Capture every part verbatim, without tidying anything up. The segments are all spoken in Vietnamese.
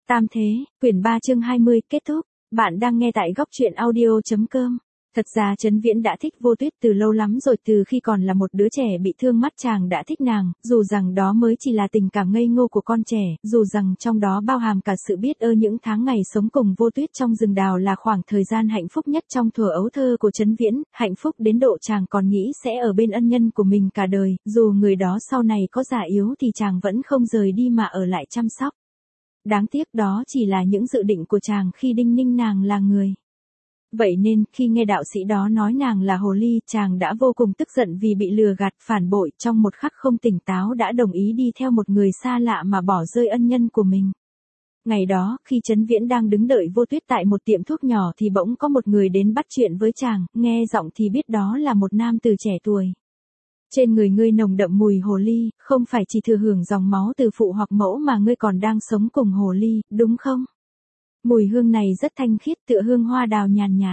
Tam Thế, quyển ba chương hai mươi, kết thúc. Bạn đang nghe tại góc truyện audio chấm com. Thật ra Trấn Viễn đã thích Vô Tuyết từ lâu lắm rồi, từ khi còn là một đứa trẻ bị thương mắt chàng đã thích nàng, dù rằng đó mới chỉ là tình cảm ngây ngô của con trẻ, dù rằng trong đó bao hàm cả sự biết ơn. Những tháng ngày sống cùng Vô Tuyết trong rừng đào là khoảng thời gian hạnh phúc nhất trong thuở ấu thơ của Trấn Viễn, hạnh phúc đến độ chàng còn nghĩ sẽ ở bên ân nhân của mình cả đời, dù người đó sau này có già yếu thì chàng vẫn không rời đi mà ở lại chăm sóc. Đáng tiếc đó chỉ là những dự định của chàng khi đinh ninh nàng là người. Vậy nên, khi nghe đạo sĩ đó nói nàng là hồ ly, chàng đã vô cùng tức giận vì bị lừa gạt, phản bội, trong một khắc không tỉnh táo đã đồng ý đi theo một người xa lạ mà bỏ rơi ân nhân của mình. Ngày đó, khi Trấn Viễn đang đứng đợi Vô Tuyết tại một tiệm thuốc nhỏ thì bỗng có một người đến bắt chuyện với chàng, nghe giọng thì biết đó là một nam tử trẻ tuổi. Trên người ngươi nồng đậm mùi hồ ly, không phải chỉ thừa hưởng dòng máu từ phụ hoặc mẫu mà ngươi còn đang sống cùng hồ ly, đúng không? Mùi hương này rất thanh khiết, tựa hương hoa đào nhàn nhạt.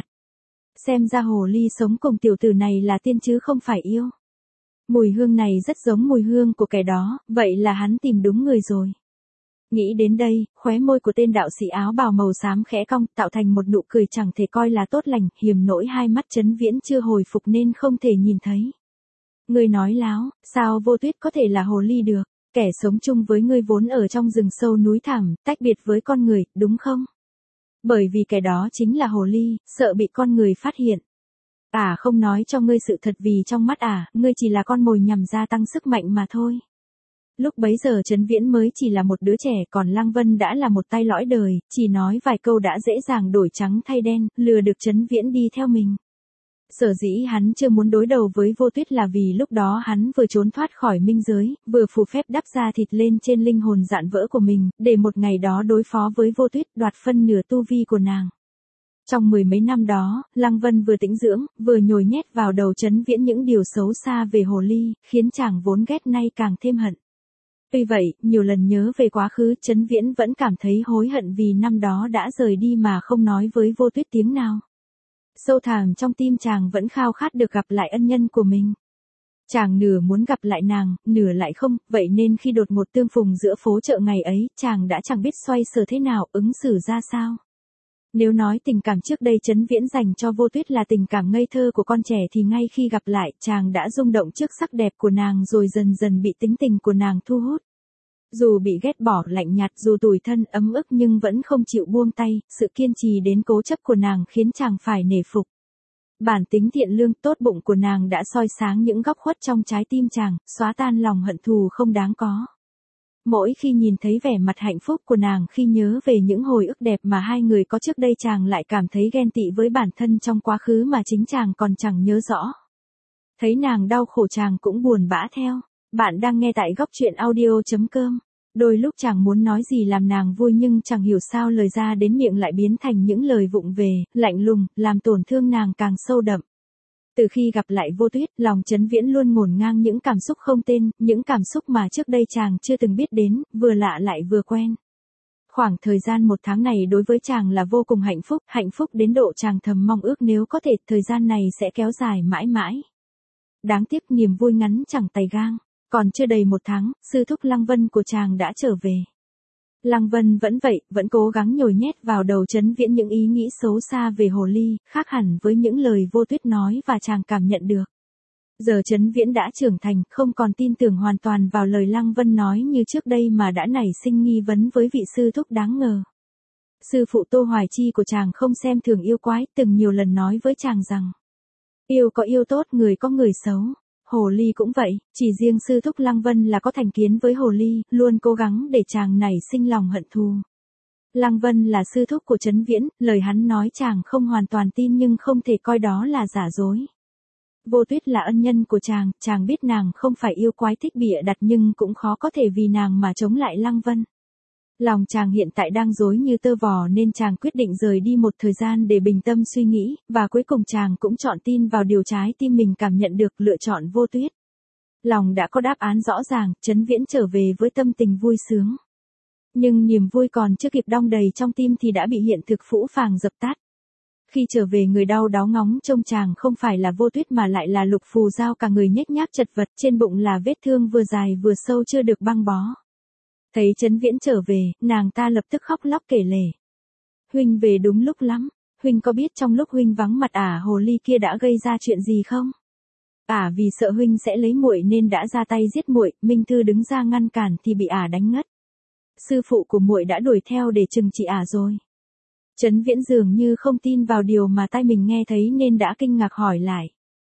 Xem ra hồ ly sống cùng tiểu tử này là tiên chứ không phải yêu. Mùi hương này rất giống mùi hương của kẻ đó, vậy là hắn tìm đúng người rồi. Nghĩ đến đây, khóe môi của tên đạo sĩ áo bào màu xám khẽ cong, tạo thành một nụ cười chẳng thể coi là tốt lành, hiềm nỗi hai mắt Trấn Viễn chưa hồi phục nên không thể nhìn thấy. Ngươi nói láo, sao Vô Tuyết có thể là hồ ly được? Kẻ sống chung với ngươi vốn ở trong rừng sâu núi thẳm, tách biệt với con người, đúng không? Bởi vì kẻ đó chính là hồ ly, sợ bị con người phát hiện. À không nói cho ngươi sự thật vì trong mắt à, ngươi chỉ là con mồi nhằm gia tăng sức mạnh mà thôi. Lúc bấy giờ Trấn Viễn mới chỉ là một đứa trẻ, còn Lăng Vân đã là một tay lõi đời, chỉ nói vài câu đã dễ dàng đổi trắng thay đen, lừa được Trấn Viễn đi theo mình. Sở dĩ hắn chưa muốn đối đầu với Vô Tuyết là vì lúc đó hắn vừa trốn thoát khỏi minh giới, vừa phù phép đắp da thịt lên trên linh hồn dạn vỡ của mình, để một ngày đó đối phó với Vô Tuyết, đoạt phân nửa tu vi của nàng. Trong mười mấy năm đó, Lăng Vân vừa tĩnh dưỡng, vừa nhồi nhét vào đầu Trấn Viễn những điều xấu xa về hồ ly, khiến chàng vốn ghét nay càng thêm hận. Tuy vậy, nhiều lần nhớ về quá khứ, Trấn Viễn vẫn cảm thấy hối hận vì năm đó đã rời đi mà không nói với Vô Tuyết tiếng nào. Sâu thẳm trong tim chàng vẫn khao khát được gặp lại ân nhân của mình. Chàng nửa muốn gặp lại nàng, nửa lại không, vậy nên khi đột ngột tương phùng giữa phố chợ ngày ấy, chàng đã chẳng biết xoay sở thế nào, ứng xử ra sao. Nếu nói tình cảm trước đây Trấn Viễn dành cho Vô Tuyết là tình cảm ngây thơ của con trẻ thì ngay khi gặp lại, chàng đã rung động trước sắc đẹp của nàng rồi dần dần bị tính tình của nàng thu hút. Dù bị ghét bỏ, lạnh nhạt, dù tủi thân, ấm ức nhưng vẫn không chịu buông tay, sự kiên trì đến cố chấp của nàng khiến chàng phải nể phục. Bản tính thiện lương, tốt bụng của nàng đã soi sáng những góc khuất trong trái tim chàng, xóa tan lòng hận thù không đáng có. Mỗi khi nhìn thấy vẻ mặt hạnh phúc của nàng khi nhớ về những hồi ức đẹp mà hai người có trước đây, chàng lại cảm thấy ghen tị với bản thân trong quá khứ mà chính chàng còn chẳng nhớ rõ. Thấy nàng đau khổ chàng cũng buồn bã theo. Bạn đang nghe tại góc truyện audio chấm com. Đôi lúc chàng muốn nói gì làm nàng vui nhưng chẳng hiểu sao lời ra đến miệng lại biến thành những lời vụng về, lạnh lùng, làm tổn thương nàng càng sâu đậm. Từ khi gặp lại Vô Tuyết, lòng Trấn Viễn luôn ngổn ngang những cảm xúc không tên, những cảm xúc mà trước đây chàng chưa từng biết đến, vừa lạ lại vừa quen. Khoảng thời gian một tháng này đối với chàng là vô cùng hạnh phúc, hạnh phúc đến độ chàng thầm mong ước nếu có thể thời gian này sẽ kéo dài mãi mãi. Đáng tiếc niềm vui ngắn chẳng tày gang. Còn chưa đầy một tháng, sư thúc Lăng Vân của chàng đã trở về. Lăng Vân vẫn vậy, vẫn cố gắng nhồi nhét vào đầu Trấn Viễn những ý nghĩ xấu xa về hồ ly, khác hẳn với những lời Vô Tuyết nói và chàng cảm nhận được. Giờ Trấn Viễn đã trưởng thành, không còn tin tưởng hoàn toàn vào lời Lăng Vân nói như trước đây mà đã nảy sinh nghi vấn với vị sư thúc đáng ngờ. Sư phụ Tô Hoài Chi của chàng không xem thường yêu quái, từng nhiều lần nói với chàng rằng yêu có yêu tốt, người có người xấu. Hồ ly cũng vậy, chỉ riêng sư thúc Lăng Vân là có thành kiến với hồ ly, luôn cố gắng để chàng nảy sinh lòng hận thù. Lăng Vân là sư thúc của Trấn Viễn, lời hắn nói chàng không hoàn toàn tin nhưng không thể coi đó là giả dối. Vô Tuyết là ân nhân của chàng, chàng biết nàng không phải yêu quái thích bịa đặt nhưng cũng khó có thể vì nàng mà chống lại Lăng Vân. Lòng chàng hiện tại đang rối như tơ vò nên chàng quyết định rời đi một thời gian để bình tâm suy nghĩ, và cuối cùng chàng cũng chọn tin vào điều trái tim mình cảm nhận được, lựa chọn Vô Tuyết. Lòng đã có đáp án rõ ràng, Trấn Viễn trở về với tâm tình vui sướng. Nhưng niềm vui còn chưa kịp đong đầy trong tim thì đã bị hiện thực phũ phàng dập tắt. Khi trở về người đau đáu ngóng trông chàng không phải là Vô Tuyết mà lại là Lục Phù Giao, cả người nhếch nhác chật vật, trên bụng là vết thương vừa dài vừa sâu chưa được băng bó. Thấy Trấn Viễn trở về, nàng ta lập tức khóc lóc kể lể. Huynh về đúng lúc lắm, huynh có biết trong lúc huynh vắng mặt ả hồ ly kia đã gây ra chuyện gì không? Ả vì sợ huynh sẽ lấy muội nên đã ra tay giết muội, Minh Thư đứng ra ngăn cản thì bị ả đánh ngất. Sư phụ của muội đã đuổi theo để trừng trị ả rồi. Trấn Viễn dường như không tin vào điều mà tai mình nghe thấy nên đã kinh ngạc hỏi lại.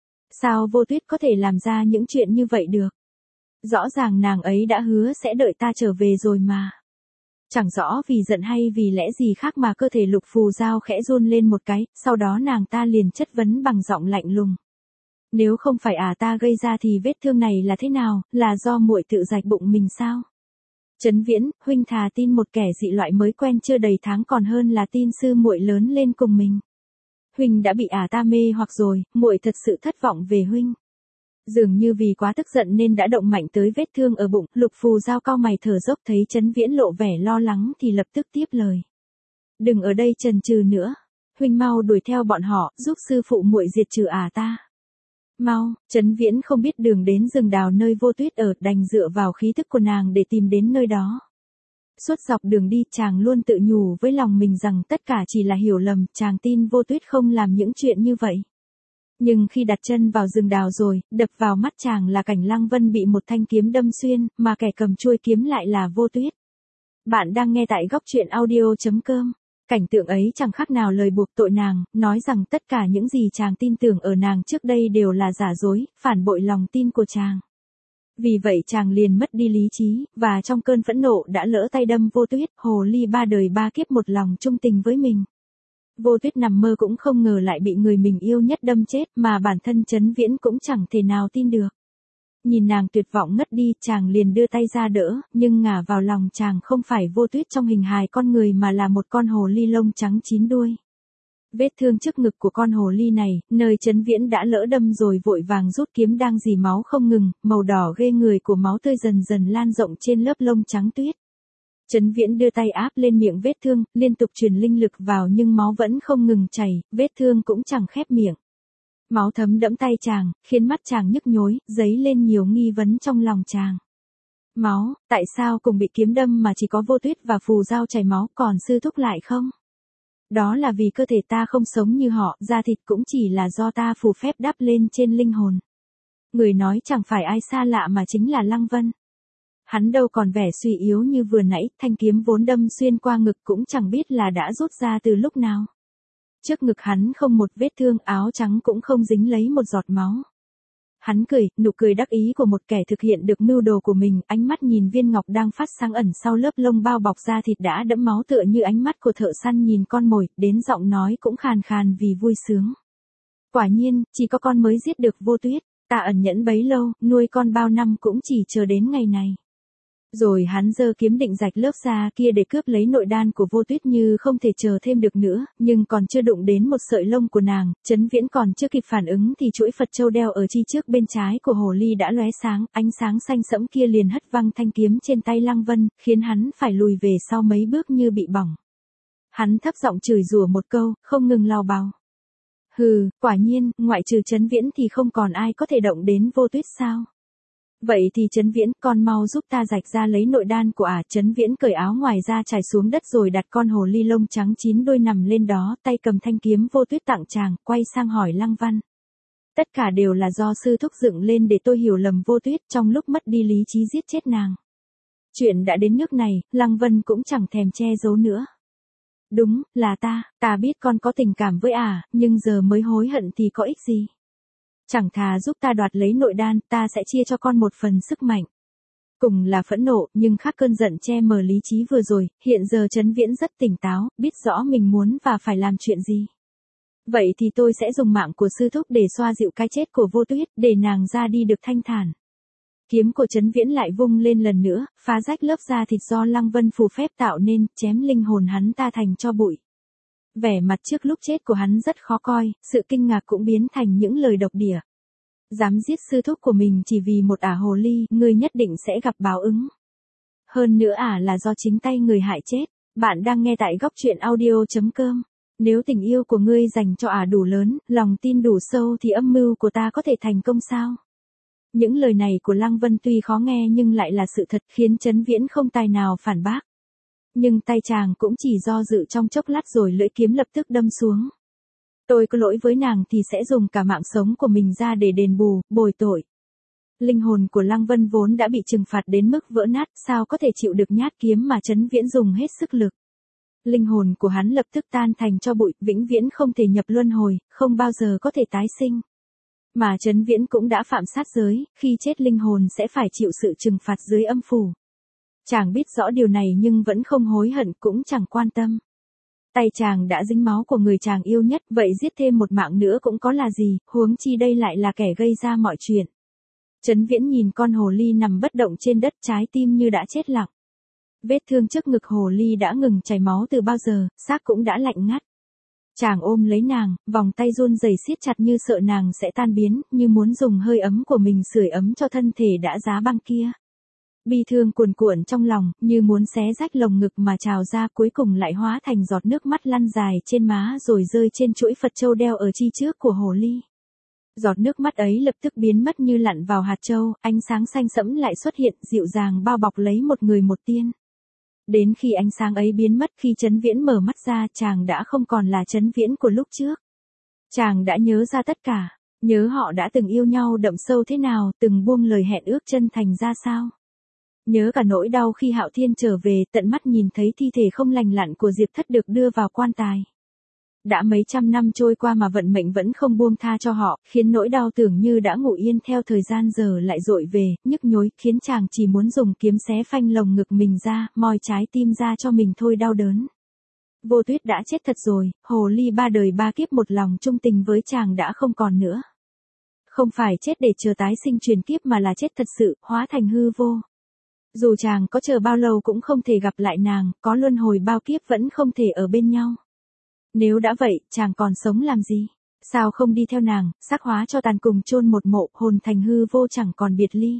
Sao Vô Tuyết có thể làm ra những chuyện như vậy được? Rõ ràng nàng ấy đã hứa sẽ đợi ta trở về rồi mà. Chẳng rõ vì giận hay vì lẽ gì khác mà cơ thể Lục Phù Giao khẽ run lên một cái, sau đó nàng ta liền chất vấn bằng giọng lạnh lùng. Nếu không phải ả ta gây ra thì vết thương này là thế nào, là do muội tự rạch bụng mình sao? Trấn Viễn, huynh thà tin một kẻ dị loại mới quen chưa đầy tháng còn hơn là tin sư muội lớn lên cùng mình. Huynh đã bị ả ta mê hoặc rồi, muội thật sự thất vọng về huynh. Dường như vì quá tức giận nên đã động mạnh tới vết thương ở bụng, Lục Phù Giao cau mày thở dốc thấy Trấn Viễn lộ vẻ lo lắng thì lập tức tiếp lời. Đừng ở đây chần chừ nữa, huynh mau đuổi theo bọn họ, giúp sư phụ muội diệt trừ ả ta. Mau, Trấn Viễn không biết đường đến rừng đào nơi Vô Tuyết ở, đành dựa vào khí thức của nàng để tìm đến nơi đó. Suốt dọc đường đi chàng luôn tự nhủ với lòng mình rằng tất cả chỉ là hiểu lầm, chàng tin Vô Tuyết không làm những chuyện như vậy. Nhưng khi đặt chân vào rừng đào rồi, đập vào mắt chàng là cảnh Lăng Vân bị một thanh kiếm đâm xuyên, mà kẻ cầm chuôi kiếm lại là Vô Tuyết. Bạn đang nghe tại góc truyện audio chấm com. Cảnh tượng ấy chẳng khác nào lời buộc tội nàng, nói rằng tất cả những gì chàng tin tưởng ở nàng trước đây đều là giả dối, phản bội lòng tin của chàng. Vì vậy chàng liền mất đi lý trí, và trong cơn phẫn nộ đã lỡ tay đâm Vô Tuyết, hồ ly ba đời ba kiếp một lòng trung tình với mình. Vô Tuyết nằm mơ cũng không ngờ lại bị người mình yêu nhất đâm chết, mà bản thân Trấn Viễn cũng chẳng thể nào tin được. Nhìn nàng tuyệt vọng ngất đi, chàng liền đưa tay ra đỡ, nhưng ngả vào lòng chàng không phải Vô Tuyết trong hình hài con người mà là một con hồ ly lông trắng chín đuôi. Vết thương trước ngực của con hồ ly này, nơi Trấn Viễn đã lỡ đâm rồi vội vàng rút kiếm đang rỉ máu không ngừng, màu đỏ ghê người của máu tươi dần dần lan rộng trên lớp lông trắng tuyết. Trấn Viễn đưa tay áp lên miệng vết thương, liên tục truyền linh lực vào nhưng máu vẫn không ngừng chảy, vết thương cũng chẳng khép miệng. Máu thấm đẫm tay chàng, khiến mắt chàng nhức nhối, dấy lên nhiều nghi vấn trong lòng chàng. Máu, tại sao cùng bị kiếm đâm mà chỉ có Vô Tuyết và Phù Giao chảy máu, còn sư thúc lại không? Đó là vì cơ thể ta không sống như họ, da thịt cũng chỉ là do ta phù phép đắp lên trên linh hồn. Người nói chẳng phải ai xa lạ mà chính là Lăng Vân. Hắn đâu còn vẻ suy yếu như vừa nãy, thanh kiếm vốn đâm xuyên qua ngực cũng chẳng biết là đã rút ra từ lúc nào. Trước ngực hắn không một vết thương, áo trắng cũng không dính lấy một giọt máu. Hắn cười, nụ cười đắc ý của một kẻ thực hiện được mưu đồ của mình, ánh mắt nhìn viên ngọc đang phát sáng ẩn sau lớp lông bao bọc da thịt đã đẫm máu tựa như ánh mắt của thợ săn nhìn con mồi, đến giọng nói cũng khàn khàn vì vui sướng. Quả nhiên, chỉ có con mới giết được Vô Tuyết, ta ẩn nhẫn bấy lâu, nuôi con bao năm cũng chỉ chờ đến ngày này. Rồi hắn giơ kiếm định rạch lớp da kia để cướp lấy nội đan của Vô Tuyết như không thể chờ thêm được nữa, nhưng còn chưa đụng đến một sợi lông của nàng, Trấn Viễn còn chưa kịp phản ứng thì chuỗi Phật châu đeo ở chi trước bên trái của hồ ly đã lóe sáng, ánh sáng xanh sẫm kia liền hất văng thanh kiếm trên tay Lăng Vân, khiến hắn phải lùi về sau mấy bước như bị bỏng. Hắn thấp giọng chửi rủa một câu, không ngừng lao bào. Hừ, quả nhiên, ngoại trừ Trấn Viễn thì không còn ai có thể động đến Vô Tuyết sao? Vậy thì Trấn Viễn, con mau giúp ta rạch ra lấy nội đan của ả. Trấn Viễn cởi áo ngoài ra trải xuống đất rồi đặt con hồ ly lông trắng chín đôi nằm lên đó, tay cầm thanh kiếm Vô Tuyết tặng chàng, quay sang hỏi Lăng Văn. Tất cả đều là do sư thúc dựng lên để tôi hiểu lầm Vô Tuyết trong lúc mất đi lý trí giết chết nàng. Chuyện đã đến nước này, Lăng Vân cũng chẳng thèm che giấu nữa. Đúng, là ta, ta biết con có tình cảm với ả, nhưng giờ mới hối hận thì có ích gì. Chẳng thà giúp ta đoạt lấy nội đan, ta sẽ chia cho con một phần sức mạnh. Cùng là phẫn nộ, nhưng khác cơn giận che mờ lý trí vừa rồi, hiện giờ Trấn Viễn rất tỉnh táo, biết rõ mình muốn và phải làm chuyện gì. Vậy thì tôi sẽ dùng mạng của sư thúc để xoa dịu cái chết của Vô Tuyết, để nàng ra đi được thanh thản. Kiếm của Trấn Viễn lại vung lên lần nữa, phá rách lớp da thịt do Lăng Vân phù phép tạo nên, chém linh hồn hắn ta thành tro bụi. Vẻ mặt trước lúc chết của hắn rất khó coi, sự kinh ngạc cũng biến thành những lời độc địa. Dám giết sư thúc của mình chỉ vì một ả hồ ly, ngươi nhất định sẽ gặp báo ứng. Hơn nữa ả là do chính tay người hại chết. Bạn đang nghe tại góc truyện audio chấm com. Nếu tình yêu của ngươi dành cho ả đủ lớn, lòng tin đủ sâu thì âm mưu của ta có thể thành công sao? Những lời này của Lăng Vân tuy khó nghe nhưng lại là sự thật, khiến Trấn Viễn không tài nào phản bác. Nhưng tay chàng cũng chỉ do dự trong chốc lát rồi lưỡi kiếm lập tức đâm xuống. Tôi có lỗi với nàng thì sẽ dùng cả mạng sống của mình ra để đền bù, bồi tội. Linh hồn của Lăng Vân vốn đã bị trừng phạt đến mức vỡ nát, sao có thể chịu được nhát kiếm mà Trấn Viễn dùng hết sức lực. Linh hồn của hắn lập tức tan thành tro bụi, vĩnh viễn không thể nhập luân hồi, không bao giờ có thể tái sinh. Mà Trấn Viễn cũng đã phạm sát giới, khi chết linh hồn sẽ phải chịu sự trừng phạt dưới âm phủ. Chàng biết rõ điều này nhưng vẫn không hối hận, cũng chẳng quan tâm. Tay chàng đã dính máu của người chàng yêu nhất, vậy giết thêm một mạng nữa cũng có là gì, huống chi đây lại là kẻ gây ra mọi chuyện. Trấn Viễn nhìn con hồ ly nằm bất động trên đất, trái tim như đã chết lặng. Vết thương trước ngực hồ ly đã ngừng chảy máu từ bao giờ, xác cũng đã lạnh ngắt. Chàng ôm lấy nàng, vòng tay run rẩy siết chặt như sợ nàng sẽ tan biến, như muốn dùng hơi ấm của mình sưởi ấm cho thân thể đã giá băng kia. Bi thương cuồn cuộn trong lòng, như muốn xé rách lồng ngực mà trào ra, cuối cùng lại hóa thành giọt nước mắt lăn dài trên má rồi rơi trên chuỗi Phật châu đeo ở chi trước của hồ ly. Giọt nước mắt ấy lập tức biến mất như lặn vào hạt châu, ánh sáng xanh sẫm lại xuất hiện, dịu dàng bao bọc lấy một người một tiên. Đến khi ánh sáng ấy biến mất, khi Trấn Viễn mở mắt ra, chàng đã không còn là Trấn Viễn của lúc trước. Chàng đã nhớ ra tất cả, nhớ họ đã từng yêu nhau đậm sâu thế nào, từng buông lời hẹn ước chân thành ra sao. Nhớ cả nỗi đau khi Hạo Thiên trở về, tận mắt nhìn thấy thi thể không lành lặn của Diệp Thất được đưa vào quan tài. Đã mấy trăm năm trôi qua mà vận mệnh vẫn không buông tha cho họ, khiến nỗi đau tưởng như đã ngủ yên theo thời gian giờ lại dội về, nhức nhối, khiến chàng chỉ muốn dùng kiếm xé phanh lồng ngực mình ra, moi trái tim ra cho mình thôi đau đớn. Vô Tuyết đã chết thật rồi, hồ ly ba đời ba kiếp một lòng chung tình với chàng đã không còn nữa. Không phải chết để chờ tái sinh truyền kiếp mà là chết thật sự, hóa thành hư vô. Dù chàng có chờ bao lâu cũng không thể gặp lại nàng, có luân hồi bao kiếp vẫn không thể ở bên nhau. Nếu đã vậy, chàng còn sống làm gì? Sao không đi theo nàng, xác hóa cho tàn cùng chôn một mộ, hồn thành hư vô chẳng còn biệt ly.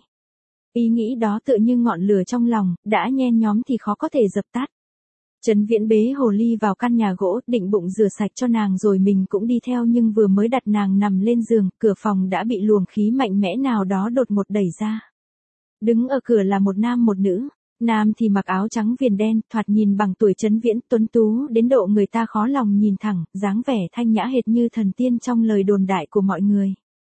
Ý nghĩ đó tựa như ngọn lửa trong lòng, đã nhen nhóm thì khó có thể dập tắt. Trấn Viễn bế hồ ly vào căn nhà gỗ, định bụng rửa sạch cho nàng rồi mình cũng đi theo, nhưng vừa mới đặt nàng nằm lên giường, cửa phòng đã bị luồng khí mạnh mẽ nào đó đột ngột đẩy ra. Đứng ở cửa là một nam một nữ. Nam thì mặc áo trắng viền đen, thoạt nhìn bằng tuổi Trấn Viễn, tuấn tú đến độ người ta khó lòng nhìn thẳng, dáng vẻ thanh nhã hệt như thần tiên trong lời đồn đại của mọi người.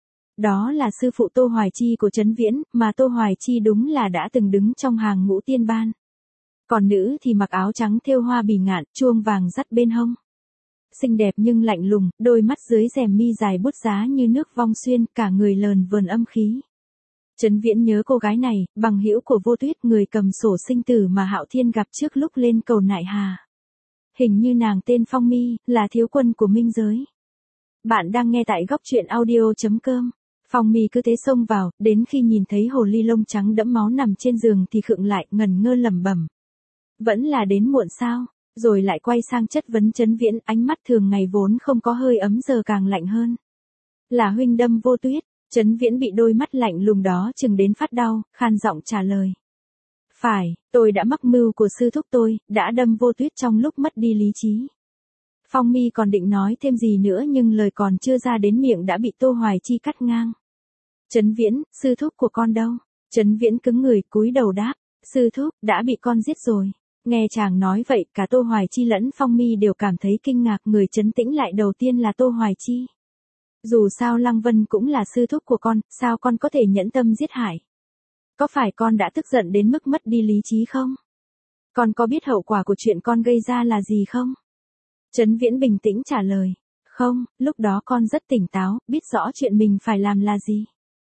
Đó là sư phụ Tô Hoài Chi của Trấn Viễn, mà Tô Hoài Chi đúng là đã từng đứng trong hàng ngũ tiên ban. Còn nữ thì mặc áo trắng thêu hoa bỉ ngạn, chuông vàng dắt bên hông. Xinh đẹp nhưng lạnh lùng, đôi mắt dưới rèm mi dài bút giá như nước vong xuyên, cả người lờn vờn âm khí. Trấn Viễn nhớ cô gái này, bằng hữu của Vô Tuyết, người cầm sổ sinh tử mà Hạo Thiên gặp trước lúc lên cầu Nại Hà. Hình như nàng tên Phong Mi, là thiếu quân của minh giới. Bạn đang nghe tại góc truyện audio chấm com. Phong Mi cứ thế xông vào, đến khi nhìn thấy hồ ly lông trắng đẫm máu nằm trên giường thì khựng lại, ngần ngơ lẩm bẩm. Vẫn là đến muộn sao? Rồi lại quay sang chất vấn Trấn Viễn, ánh mắt thường ngày vốn không có hơi ấm giờ càng lạnh hơn. Là huynh đâm Vô Tuyết. Trấn Viễn bị đôi mắt lạnh lùng đó chừng đến phát đau, khan giọng trả lời. Phải, tôi đã mắc mưu của sư thúc tôi, đã đâm Vô Tuyết trong lúc mất đi lý trí. Phong Mi còn định nói thêm gì nữa nhưng lời còn chưa ra đến miệng đã bị Tô Hoài Chi cắt ngang. Trấn Viễn, sư thúc của con đâu? Trấn Viễn cứng người, cúi đầu đáp, sư thúc, đã bị con giết rồi. Nghe chàng nói vậy, cả Tô Hoài Chi lẫn Phong Mi đều cảm thấy kinh ngạc, người trấn tĩnh lại đầu tiên là Tô Hoài Chi. Dù sao Lăng Vân cũng là sư thúc của con, sao con có thể nhẫn tâm giết hại? Có phải con đã tức giận đến mức mất đi lý trí không? Con có biết hậu quả của chuyện con gây ra là gì không? Trấn Viễn bình tĩnh trả lời. Không, lúc đó con rất tỉnh táo, biết rõ chuyện mình phải làm là gì.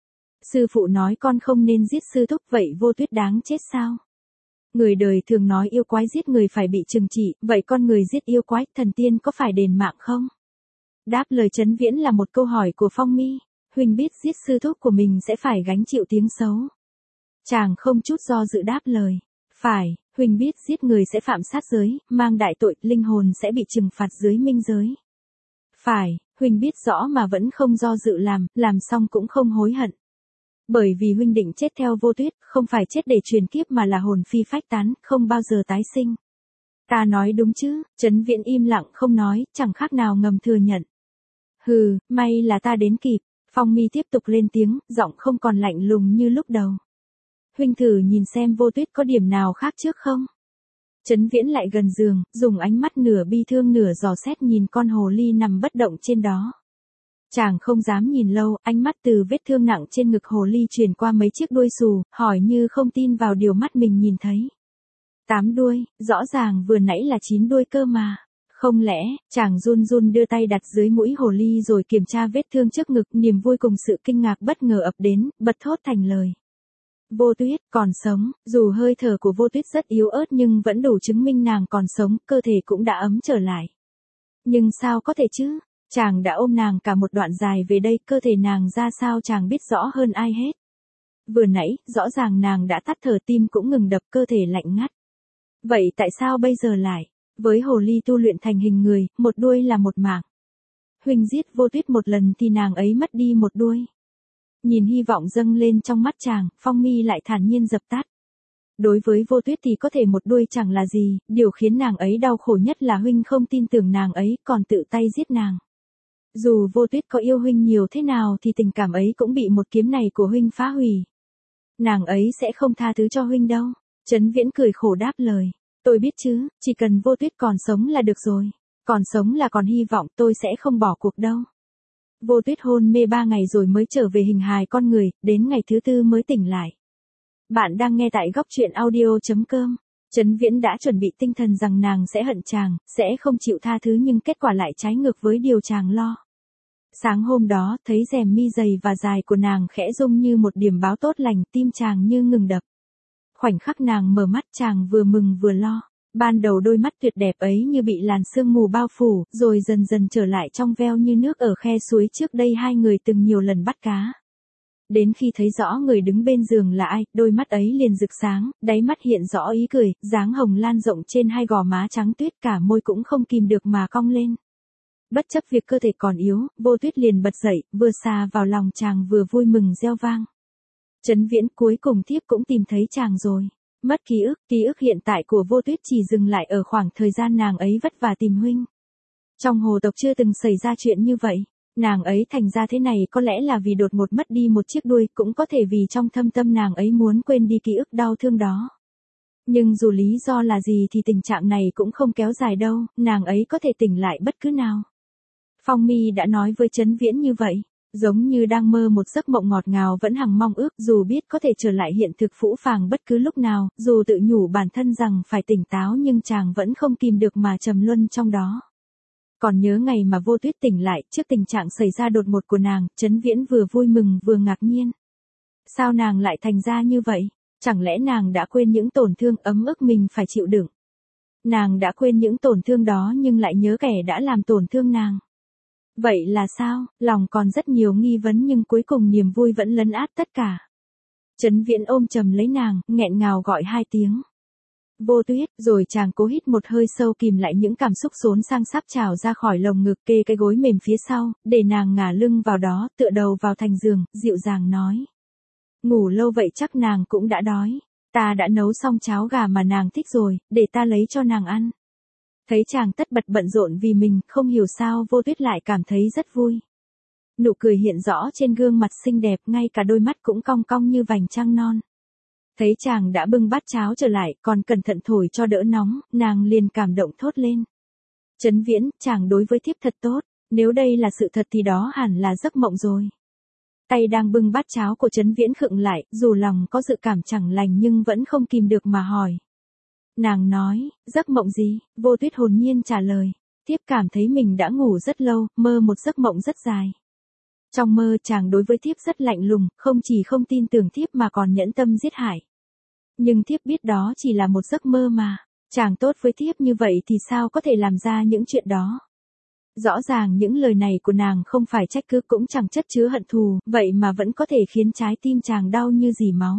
Sư phụ nói con không nên giết sư thúc, vậy Vô Tuyết đáng chết sao? Người đời thường nói yêu quái giết người phải bị trừng trị, vậy con người giết yêu quái, thần tiên có phải đền mạng không? Đáp lời Trấn Viễn là một câu hỏi của Phong Mi. Huynh biết giết sư thúc của mình sẽ phải gánh chịu tiếng xấu. Chàng không chút do dự đáp lời. Phải, huynh biết giết người sẽ phạm sát giới, mang đại tội, linh hồn sẽ bị trừng phạt dưới minh giới. Phải, huynh biết rõ mà vẫn không do dự làm, làm xong cũng không hối hận. Bởi vì huynh định chết theo Vô Tuyết, không phải chết để truyền kiếp mà là hồn phi phách tán, không bao giờ tái sinh. Ta nói đúng chứ? Trấn Viễn im lặng không nói, chẳng khác nào ngầm thừa nhận. Hừ, may là ta đến kịp. Phong Mi tiếp tục lên tiếng, giọng không còn lạnh lùng như lúc đầu. Huynh thử nhìn xem Vô Tuyết có điểm nào khác trước không? Trấn Viễn lại gần giường, dùng ánh mắt nửa bi thương nửa dò xét nhìn con hồ ly nằm bất động trên đó. Chàng không dám nhìn lâu, ánh mắt từ vết thương nặng trên ngực hồ ly truyền qua mấy chiếc đuôi xù, hỏi như không tin vào điều mắt mình nhìn thấy. Tám đuôi, rõ ràng vừa nãy là chín đuôi cơ mà. Không lẽ, chàng run run đưa tay đặt dưới mũi hồ ly rồi kiểm tra vết thương trước ngực, niềm vui cùng sự kinh ngạc bất ngờ ập đến, bật thốt thành lời. Vô Tuyết, còn sống, dù hơi thở của Vô Tuyết rất yếu ớt nhưng vẫn đủ chứng minh nàng còn sống, cơ thể cũng đã ấm trở lại. Nhưng sao có thể chứ? Chàng đã ôm nàng cả một đoạn dài về đây, cơ thể nàng ra sao chàng biết rõ hơn ai hết. Vừa nãy, rõ ràng nàng đã tắt thở, tim cũng ngừng đập, cơ thể lạnh ngắt. Vậy tại sao bây giờ lại? Với hồ ly tu luyện thành hình người, một đuôi là một mạng. Huynh giết Vô Tuyết một lần thì nàng ấy mất đi một đuôi. Nhìn hy vọng dâng lên trong mắt chàng, Phong Mi lại thản nhiên dập tắt. Đối với Vô Tuyết thì có thể một đuôi chẳng là gì, điều khiến nàng ấy đau khổ nhất là huynh không tin tưởng nàng ấy, còn tự tay giết nàng. Dù Vô Tuyết có yêu huynh nhiều thế nào thì tình cảm ấy cũng bị một kiếm này của huynh phá hủy. Nàng ấy sẽ không tha thứ cho huynh đâu. Trấn Viễn cười khổ đáp lời. Tôi biết chứ, chỉ cần Vô Tuyết còn sống là được rồi. Còn sống là còn hy vọng, tôi sẽ không bỏ cuộc đâu. Vô Tuyết hôn mê ba ngày rồi mới trở về hình hài con người, đến ngày thứ tư mới tỉnh lại. Bạn đang nghe tại góc truyện audio chấm com. Trấn Viễn đã chuẩn bị tinh thần rằng nàng sẽ hận chàng, sẽ không chịu tha thứ nhưng kết quả lại trái ngược với điều chàng lo. Sáng hôm đó, thấy rèm mi dày và dài của nàng khẽ rung như một điểm báo tốt lành, tim chàng như ngừng đập. Khoảnh khắc nàng mở mắt chàng vừa mừng vừa lo. Ban đầu đôi mắt tuyệt đẹp ấy như bị làn sương mù bao phủ, rồi dần dần trở lại trong veo như nước ở khe suối trước đây hai người từng nhiều lần bắt cá. Đến khi thấy rõ người đứng bên giường là ai, đôi mắt ấy liền rực sáng, đáy mắt hiện rõ ý cười, dáng hồng lan rộng trên hai gò má trắng tuyết, cả môi cũng không kìm được mà cong lên. Bất chấp việc cơ thể còn yếu, Vô Tuyết liền bật dậy, vừa xà vào lòng chàng vừa vui mừng reo vang. Trấn Viễn, cuối cùng thiếp cũng tìm thấy chàng rồi. Mất ký ức, ký ức hiện tại của Vô Tuyết chỉ dừng lại ở khoảng thời gian nàng ấy vất vả tìm huynh. Trong hồ tộc chưa từng xảy ra chuyện như vậy. Nàng ấy thành ra thế này có lẽ là vì đột ngột mất đi một chiếc đuôi, cũng có thể vì trong thâm tâm nàng ấy muốn quên đi ký ức đau thương đó. Nhưng dù lý do là gì thì tình trạng này cũng không kéo dài đâu, nàng ấy có thể tỉnh lại bất cứ nào. Phong Mi đã nói với Trấn Viễn như vậy, giống như đang mơ một giấc mộng ngọt ngào vẫn hằng mong ước, dù biết có thể trở lại hiện thực phũ phàng bất cứ lúc nào, dù tự nhủ bản thân rằng phải tỉnh táo nhưng chàng vẫn không kìm được mà trầm luân trong đó. Còn nhớ ngày mà Vô Tuyết tỉnh lại, trước tình trạng xảy ra đột ngột của nàng, Trấn Viễn vừa vui mừng vừa ngạc nhiên. Sao nàng lại thành ra như vậy? Chẳng lẽ nàng đã quên những tổn thương ấm ức mình phải chịu đựng? Nàng đã quên những tổn thương đó nhưng lại nhớ kẻ đã làm tổn thương nàng. Vậy là sao? Lòng còn rất nhiều nghi vấn nhưng cuối cùng niềm vui vẫn lấn át tất cả. Trấn Viễn ôm chầm lấy nàng, nghẹn ngào gọi hai tiếng. Vô Tuyết, rồi chàng cố hít một hơi sâu kìm lại những cảm xúc xốn sang sắp trào ra khỏi lồng ngực, kê cái gối mềm phía sau, để nàng ngả lưng vào đó, tựa đầu vào thành giường, dịu dàng nói. Ngủ lâu vậy chắc nàng cũng đã đói. Ta đã nấu xong cháo gà mà nàng thích rồi, để ta lấy cho nàng ăn. Thấy chàng tất bật bận rộn vì mình, không hiểu sao Vô Tuyết lại cảm thấy rất vui. Nụ cười hiện rõ trên gương mặt xinh đẹp, ngay cả đôi mắt cũng cong cong như vành trăng non. Thấy chàng đã bưng bát cháo trở lại, còn cẩn thận thổi cho đỡ nóng, nàng liền cảm động thốt lên. Trấn Viễn, chàng đối với thiếp thật tốt, nếu đây là sự thật thì đó hẳn là giấc mộng rồi. Tay đang bưng bát cháo của Trấn Viễn khựng lại, dù lòng có dự cảm chẳng lành nhưng vẫn không kìm được mà hỏi. Nàng nói, giấc mộng gì? Vô Tuyết hồn nhiên trả lời. Thiếp cảm thấy mình đã ngủ rất lâu, mơ một giấc mộng rất dài. Trong mơ chàng đối với thiếp rất lạnh lùng, không chỉ không tin tưởng thiếp mà còn nhẫn tâm giết hại. Nhưng thiếp biết đó chỉ là một giấc mơ mà. Chàng tốt với thiếp như vậy thì sao có thể làm ra những chuyện đó? Rõ ràng những lời này của nàng không phải trách cứ cũng chẳng chất chứa hận thù, vậy mà vẫn có thể khiến trái tim chàng đau như dỉ máu.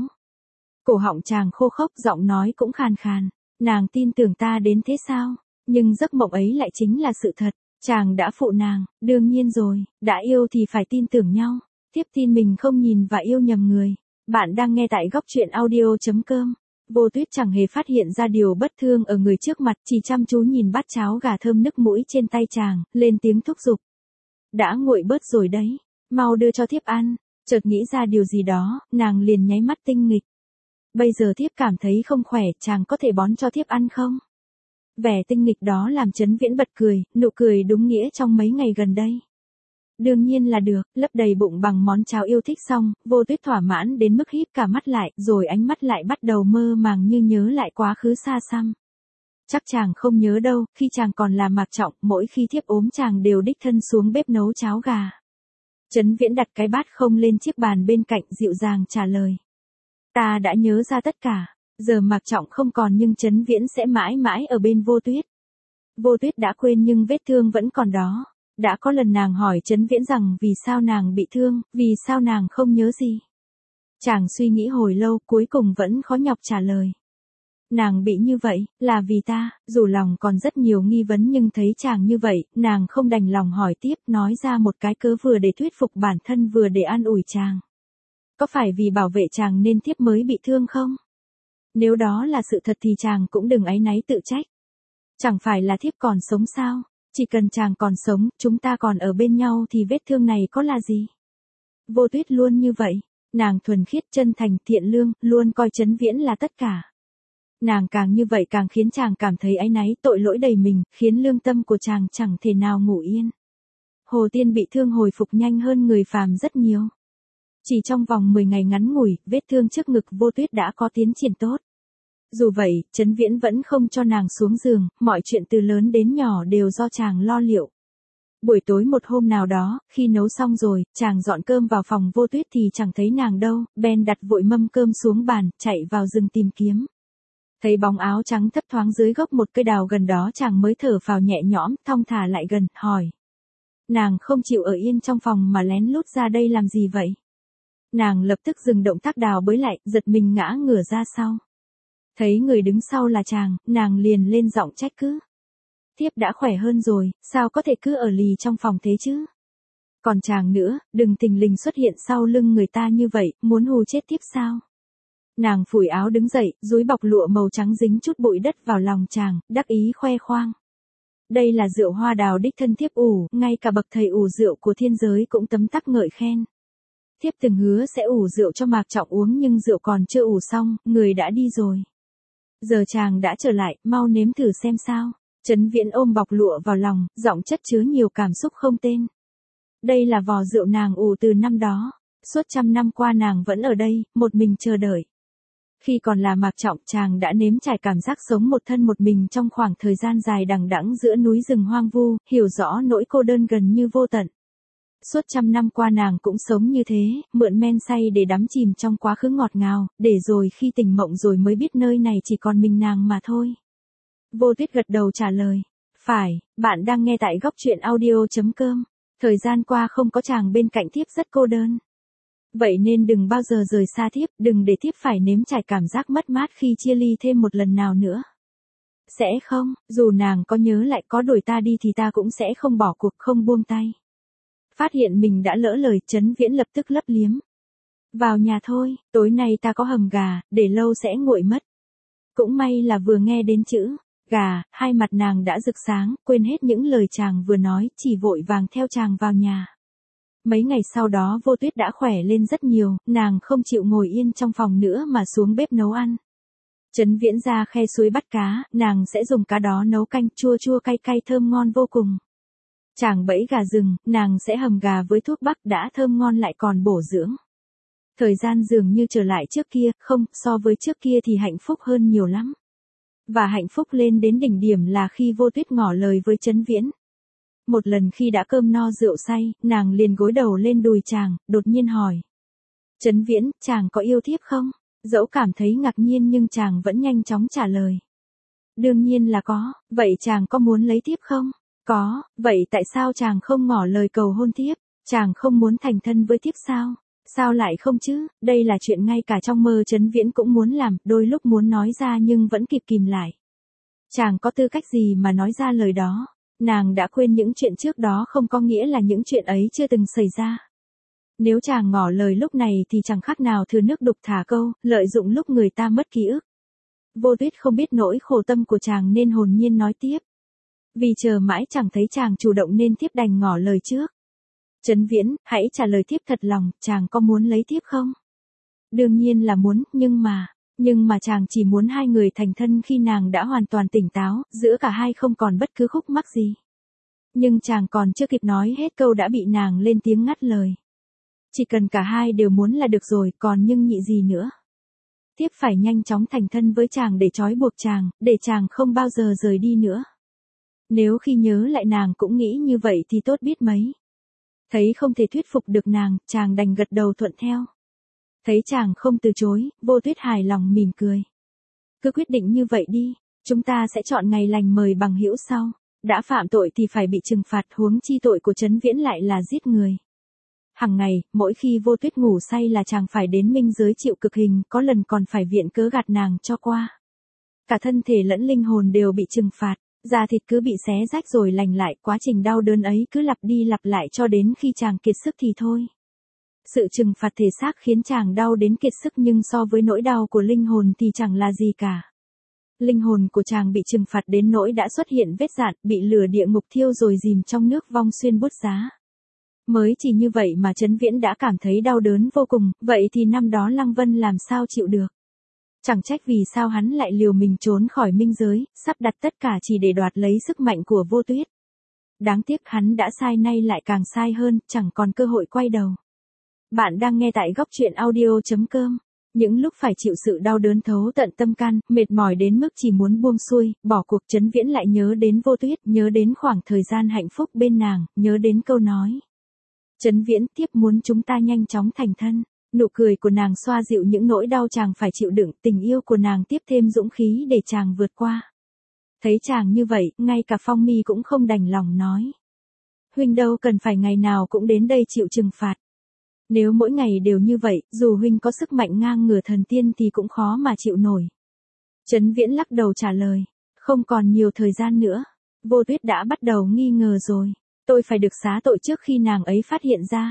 Cổ họng chàng khô khốc, giọng nói cũng khàn khàn. Nàng tin tưởng ta đến thế sao? Nhưng giấc mộng ấy lại chính là sự thật. Chàng đã phụ nàng, đương nhiên rồi, đã yêu thì phải tin tưởng nhau. Tiếp tin mình không nhìn và yêu nhầm người. Bạn đang nghe tại góc truyện audio chấm com. Vô Tuyết chẳng hề phát hiện ra điều bất thương ở người trước mặt, chỉ chăm chú nhìn bát cháo gà thơm nức mũi trên tay chàng, lên tiếng thúc giục. Đã nguội bớt rồi đấy. mau đưa cho thiếp ăn. Chợt nghĩ ra điều gì đó, nàng liền nháy mắt tinh nghịch. Bây giờ thiếp cảm thấy không khỏe, chàng có thể bón cho thiếp ăn không? Vẻ tinh nghịch đó làm Trấn Viễn bật cười, nụ cười đúng nghĩa trong mấy ngày gần đây. Đương nhiên là được, lấp đầy bụng bằng món cháo yêu thích xong, Vô Tuyết thỏa mãn đến mức híp cả mắt lại, rồi ánh mắt lại bắt đầu mơ màng như nhớ lại quá khứ xa xăm. Chắc chàng không nhớ đâu, khi chàng còn là Mạc Trọng, mỗi khi thiếp ốm chàng đều đích thân xuống bếp nấu cháo gà. Trấn Viễn đặt cái bát không lên chiếc bàn bên cạnh, dịu dàng trả lời. Ta đã nhớ ra tất cả, giờ Mạc Trọng không còn nhưng Trấn Viễn sẽ mãi mãi ở bên Vô Tuyết. Vô Tuyết đã quên nhưng vết thương vẫn còn đó. Đã có lần nàng hỏi Trấn Viễn rằng vì sao nàng bị thương, vì sao nàng không nhớ gì. Chàng suy nghĩ hồi lâu, cuối cùng vẫn khó nhọc trả lời. Nàng bị như vậy, là vì ta, dù lòng còn rất nhiều nghi vấn nhưng thấy chàng như vậy, nàng không đành lòng hỏi tiếp, nói ra một cái cớ vừa để thuyết phục bản thân vừa để an ủi chàng. Có phải vì bảo vệ chàng nên thiếp mới bị thương không? Nếu đó là sự thật thì chàng cũng đừng áy náy tự trách. Chẳng phải là thiếp còn sống sao? Chỉ cần chàng còn sống, chúng ta còn ở bên nhau thì vết thương này có là gì? Vô Tuyết luôn như vậy, nàng thuần khiết chân thành thiện lương, luôn coi Trấn Viễn là tất cả. Nàng càng như vậy càng khiến chàng cảm thấy áy náy tội lỗi đầy mình, khiến lương tâm của chàng chẳng thể nào ngủ yên. Hồ Tiên bị thương hồi phục nhanh hơn người phàm rất nhiều. Chỉ trong vòng mười ngày ngắn ngủi, vết thương trước ngực Vô Tuyết đã có tiến triển tốt. Dù vậy, Trấn Viễn vẫn không cho nàng xuống giường, mọi chuyện từ lớn đến nhỏ đều do chàng lo liệu. Buổi tối một hôm nào đó, khi nấu xong rồi, chàng dọn cơm vào phòng Vô Tuyết thì chẳng thấy nàng đâu, bèn đặt vội mâm cơm xuống bàn, chạy vào rừng tìm kiếm. Thấy bóng áo trắng thấp thoáng dưới gốc một cây đào gần đó chàng mới thở phào nhẹ nhõm, thong thả lại gần, hỏi. Nàng không chịu ở yên trong phòng mà lén lút ra đây làm gì vậy? Nàng lập tức dừng động tác đào bới lại, giật mình ngã ngửa ra sau. Thấy người đứng sau là chàng, nàng liền lên giọng trách cứ. Thiếp đã khỏe hơn rồi, sao có thể cứ ở lì trong phòng thế chứ? Còn chàng nữa, đừng tình lình xuất hiện sau lưng người ta như vậy, muốn hù chết thiếp sao? Nàng phủi áo đứng dậy, dúi bọc lụa màu trắng dính chút bụi đất vào lòng chàng, đắc ý khoe khoang. Đây là rượu hoa đào đích thân thiếp ủ, ngay cả bậc thầy ủ rượu của thiên giới cũng tấm tắc ngợi khen. Thiếp từng hứa sẽ ủ rượu cho Mạc Trọng uống nhưng rượu còn chưa ủ xong, người đã đi rồi. Giờ chàng đã trở lại, mau nếm thử xem sao. Trấn Viễn ôm bọc lụa vào lòng, giọng chất chứa nhiều cảm xúc không tên. Đây là vò rượu nàng ủ từ năm đó. Suốt trăm năm qua nàng vẫn ở đây, một mình chờ đợi. Khi còn là Mạc Trọng, chàng đã nếm trải cảm giác sống một thân một mình trong khoảng thời gian dài đằng đẵng giữa núi rừng hoang vu, hiểu rõ nỗi cô đơn gần như vô tận. Suốt trăm năm qua nàng cũng sống như thế, mượn men say để đắm chìm trong quá khứ ngọt ngào, để rồi khi tỉnh mộng rồi mới biết nơi này chỉ còn mình nàng mà thôi. Vô Tuyết gật đầu trả lời. Phải, bạn đang nghe tại góc truyện audio chấm com. Thời gian qua không có chàng bên cạnh thiếp rất cô đơn. Vậy nên đừng bao giờ rời xa thiếp, đừng để thiếp phải nếm trải cảm giác mất mát khi chia ly thêm một lần nào nữa. Sẽ không, dù nàng có nhớ lại có đuổi ta đi thì ta cũng sẽ không bỏ cuộc, không buông tay. Phát hiện mình đã lỡ lời, Trấn Viễn lập tức lấp liếm. Vào nhà thôi, tối nay ta có hầm gà, để lâu sẽ nguội mất. Cũng may là vừa nghe đến chữ gà, hai mặt nàng đã rực sáng, quên hết những lời chàng vừa nói, chỉ vội vàng theo chàng vào nhà. Mấy ngày sau đó Vô Tuyết đã khỏe lên rất nhiều, nàng không chịu ngồi yên trong phòng nữa mà xuống bếp nấu ăn. Trấn Viễn ra khe suối bắt cá, nàng sẽ dùng cá đó nấu canh chua chua cay cay thơm ngon vô cùng. Chàng bẫy gà rừng, nàng sẽ hầm gà với thuốc bắc đã thơm ngon lại còn bổ dưỡng. Thời gian dường như trở lại trước kia, không, so với trước kia thì hạnh phúc hơn nhiều lắm. Và hạnh phúc lên đến đỉnh điểm là khi Vô Tuyết ngỏ lời với Trấn Viễn. Một lần khi đã cơm no rượu say, nàng liền gối đầu lên đùi chàng, đột nhiên hỏi. Trấn Viễn, chàng có yêu thiếp không? Dẫu cảm thấy ngạc nhiên nhưng chàng vẫn nhanh chóng trả lời. Đương nhiên là có, vậy chàng có muốn lấy thiếp không? Có, vậy tại sao chàng không ngỏ lời cầu hôn thiếp? Chàng không muốn thành thân với thiếp sao? Sao lại không chứ? Đây là chuyện ngay cả trong mơ Trấn Viễn cũng muốn làm, đôi lúc muốn nói ra nhưng vẫn kịp kìm lại. Chàng có tư cách gì mà nói ra lời đó? Nàng đã quên những chuyện trước đó không có nghĩa là những chuyện ấy chưa từng xảy ra. Nếu chàng ngỏ lời lúc này thì chẳng khác nào thừa nước đục thả câu, lợi dụng lúc người ta mất ký ức. Vô Tuyết không biết nỗi khổ tâm của chàng nên hồn nhiên nói tiếp. Vì chờ mãi chẳng thấy chàng chủ động nên thiếp đành ngỏ lời trước. Trấn Viễn, hãy trả lời tiếp thật lòng, chàng có muốn lấy tiếp không? Đương nhiên là muốn, nhưng mà, nhưng mà chàng chỉ muốn hai người thành thân khi nàng đã hoàn toàn tỉnh táo, giữa cả hai không còn bất cứ khúc mắc gì. Nhưng chàng còn chưa kịp nói hết câu đã bị nàng lên tiếng ngắt lời. Chỉ cần cả hai đều muốn là được rồi, còn nhưng nhị gì nữa. Tiếp phải nhanh chóng thành thân với chàng để trói buộc chàng, để chàng không bao giờ rời đi nữa. Nếu khi nhớ lại nàng cũng nghĩ như vậy thì tốt biết mấy. Thấy không thể thuyết phục được nàng, chàng đành gật đầu thuận theo. Thấy chàng không từ chối, Vô Tuyết hài lòng mỉm cười. Cứ quyết định như vậy đi, chúng ta sẽ chọn ngày lành mời bằng hữu sau. Đã phạm tội thì phải bị trừng phạt, huống chi tội của Trấn Viễn lại là giết người. Hằng ngày, mỗi khi Vô Tuyết ngủ say là chàng phải đến minh giới chịu cực hình, có lần còn phải viện cớ gạt nàng cho qua. Cả thân thể lẫn linh hồn đều bị trừng phạt, da thịt cứ bị xé rách rồi lành lại, quá trình đau đớn ấy cứ lặp đi lặp lại cho đến khi chàng kiệt sức thì thôi. Sự trừng phạt thể xác khiến chàng đau đến kiệt sức, nhưng so với nỗi đau của linh hồn thì chẳng là gì cả. Linh hồn của chàng bị trừng phạt đến nỗi đã xuất hiện vết rạn, bị lửa địa ngục thiêu rồi dìm trong nước vong xuyên bút giá. Mới chỉ như vậy mà Trấn Viễn đã cảm thấy đau đớn vô cùng, vậy thì năm đó Lăng Vân làm sao chịu được. Chẳng trách vì sao hắn lại liều mình trốn khỏi minh giới, sắp đặt tất cả chỉ để đoạt lấy sức mạnh của Vô Tuyết. Đáng tiếc hắn đã sai, nay lại càng sai hơn, chẳng còn cơ hội quay đầu. Bạn đang nghe tại góc truyện audio chấm com. Những lúc phải chịu sự đau đớn thấu tận tâm can, mệt mỏi đến mức chỉ muốn buông xuôi, bỏ cuộc, Trấn Viễn lại nhớ đến Vô Tuyết, nhớ đến khoảng thời gian hạnh phúc bên nàng, nhớ đến câu nói. Trấn Viễn, tiếp muốn chúng ta nhanh chóng thành thân. Nụ cười của nàng xoa dịu những nỗi đau chàng phải chịu đựng, tình yêu của nàng tiếp thêm dũng khí để chàng vượt qua. Thấy chàng như vậy, ngay cả Phong Mi cũng không đành lòng nói. Huynh đâu cần phải ngày nào cũng đến đây chịu trừng phạt. Nếu mỗi ngày đều như vậy, dù huynh có sức mạnh ngang ngửa thần tiên thì cũng khó mà chịu nổi. Trấn Viễn lắc đầu trả lời, không còn nhiều thời gian nữa. Vô Tuyết đã bắt đầu nghi ngờ rồi. Tôi phải được xá tội trước khi nàng ấy phát hiện ra.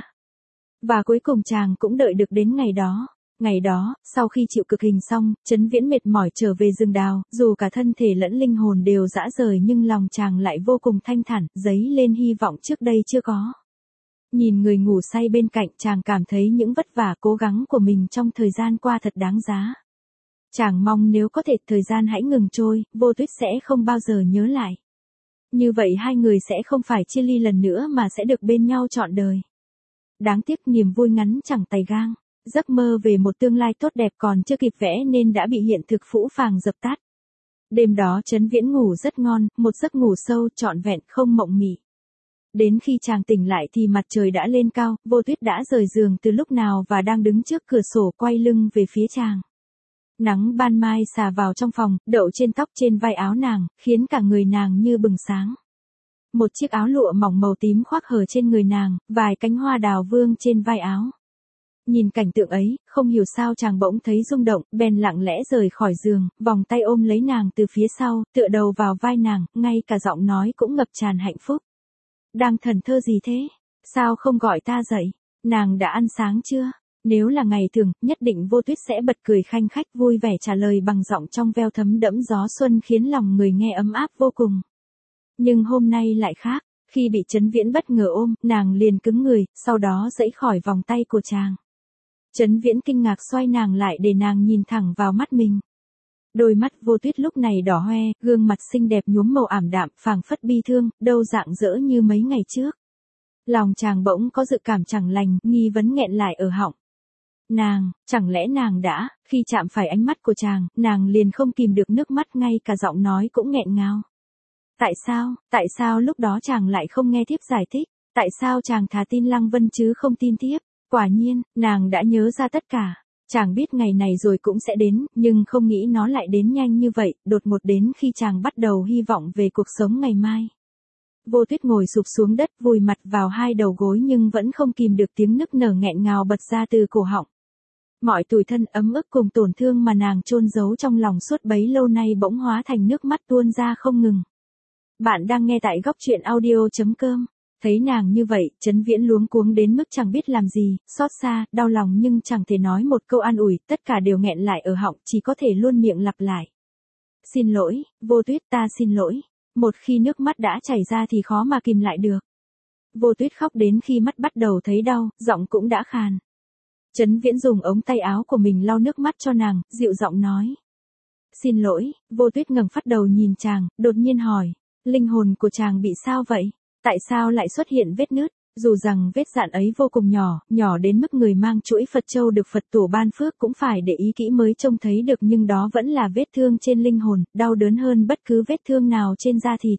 Và cuối cùng chàng cũng đợi được đến ngày đó. Ngày đó, sau khi chịu cực hình xong, Trấn Viễn mệt mỏi trở về rừng đào, dù cả thân thể lẫn linh hồn đều rã rời nhưng lòng chàng lại vô cùng thanh thản, dấy lên hy vọng trước đây chưa có. Nhìn người ngủ say bên cạnh, chàng cảm thấy những vất vả cố gắng của mình trong thời gian qua thật đáng giá. Chàng mong nếu có thể thời gian hãy ngừng trôi, Vô Tuyết sẽ không bao giờ nhớ lại. Như vậy hai người sẽ không phải chia ly lần nữa mà sẽ được bên nhau trọn đời. Đáng tiếc niềm vui ngắn chẳng tày gang, giấc mơ về một tương lai tốt đẹp còn chưa kịp vẽ nên đã bị hiện thực phũ phàng dập tắt. Đêm đó Trấn Viễn ngủ rất ngon, một giấc ngủ sâu trọn vẹn không mộng mị. Đến khi chàng tỉnh lại thì mặt trời đã lên cao, Vô Tuyết đã rời giường từ lúc nào và đang đứng trước cửa sổ quay lưng về phía chàng. Nắng ban mai xà vào trong phòng, đậu trên tóc trên vai áo nàng, khiến cả người nàng như bừng sáng. Một chiếc áo lụa mỏng màu tím khoác hở trên người nàng, vài cánh hoa đào vương trên vai áo. Nhìn cảnh tượng ấy, không hiểu sao chàng bỗng thấy rung động, bèn lặng lẽ rời khỏi giường, vòng tay ôm lấy nàng từ phía sau, tựa đầu vào vai nàng, ngay cả giọng nói cũng ngập tràn hạnh phúc. Đang thần thơ gì thế? Sao không gọi ta dậy? Nàng đã ăn sáng chưa? Nếu là ngày thường, nhất định Vô Tuyết sẽ bật cười khanh khách vui vẻ trả lời bằng giọng trong veo thấm đẫm gió xuân khiến lòng người nghe ấm áp vô cùng. Nhưng hôm nay lại khác, khi bị Trấn Viễn bất ngờ ôm, nàng liền cứng người, sau đó giãy khỏi vòng tay của chàng. Trấn Viễn kinh ngạc xoay nàng lại để nàng nhìn thẳng vào mắt mình. Đôi mắt Vô Tuyết lúc này đỏ hoe, gương mặt xinh đẹp nhuốm màu ảm đạm, phảng phất bi thương, đâu rạng rỡ như mấy ngày trước. Lòng chàng bỗng có dự cảm chẳng lành, nghi vấn nghẹn lại ở họng. Nàng, chẳng lẽ nàng đã, khi chạm phải ánh mắt của chàng, nàng liền không kìm được nước mắt, ngay cả giọng nói cũng nghẹn ngào. Tại sao, tại sao lúc đó chàng lại không nghe thiếp giải thích, tại sao chàng thà tin Lăng Vân chứ không tin thiếp? Quả nhiên, nàng đã nhớ ra tất cả. Chàng biết ngày này rồi cũng sẽ đến, nhưng không nghĩ nó lại đến nhanh như vậy, đột ngột đến khi chàng bắt đầu hy vọng về cuộc sống ngày mai. Vô Tuyết ngồi sụp xuống đất, vùi mặt vào hai đầu gối nhưng vẫn không kìm được tiếng nức nở nghẹn ngào bật ra từ cổ họng. Mọi tủi thân ấm ức cùng tổn thương mà nàng chôn giấu trong lòng suốt bấy lâu nay bỗng hóa thành nước mắt tuôn ra không ngừng. Bạn đang nghe tại góc truyện audio chấm com. Thấy nàng như vậy, Trấn Viễn luống cuống đến mức chẳng biết làm gì, xót xa, đau lòng nhưng chẳng thể nói một câu an ủi, tất cả đều nghẹn lại ở họng, chỉ có thể luôn miệng lặp lại. Xin lỗi, Vô Tuyết, ta xin lỗi. Một khi nước mắt đã chảy ra thì khó mà kìm lại được. Vô Tuyết khóc đến khi mắt bắt đầu thấy đau, giọng cũng đã khàn. Trấn Viễn dùng ống tay áo của mình lau nước mắt cho nàng, dịu giọng nói. Xin lỗi. Vô Tuyết ngẩng phát đầu nhìn chàng, đột nhiên hỏi. Linh hồn của chàng bị sao vậy? Tại sao lại xuất hiện vết nứt? Dù rằng vết dạn ấy vô cùng nhỏ, nhỏ đến mức người mang chuỗi Phật châu được Phật tổ ban phước cũng phải để ý kỹ mới trông thấy được, nhưng đó vẫn là vết thương trên linh hồn, đau đớn hơn bất cứ vết thương nào trên da thịt.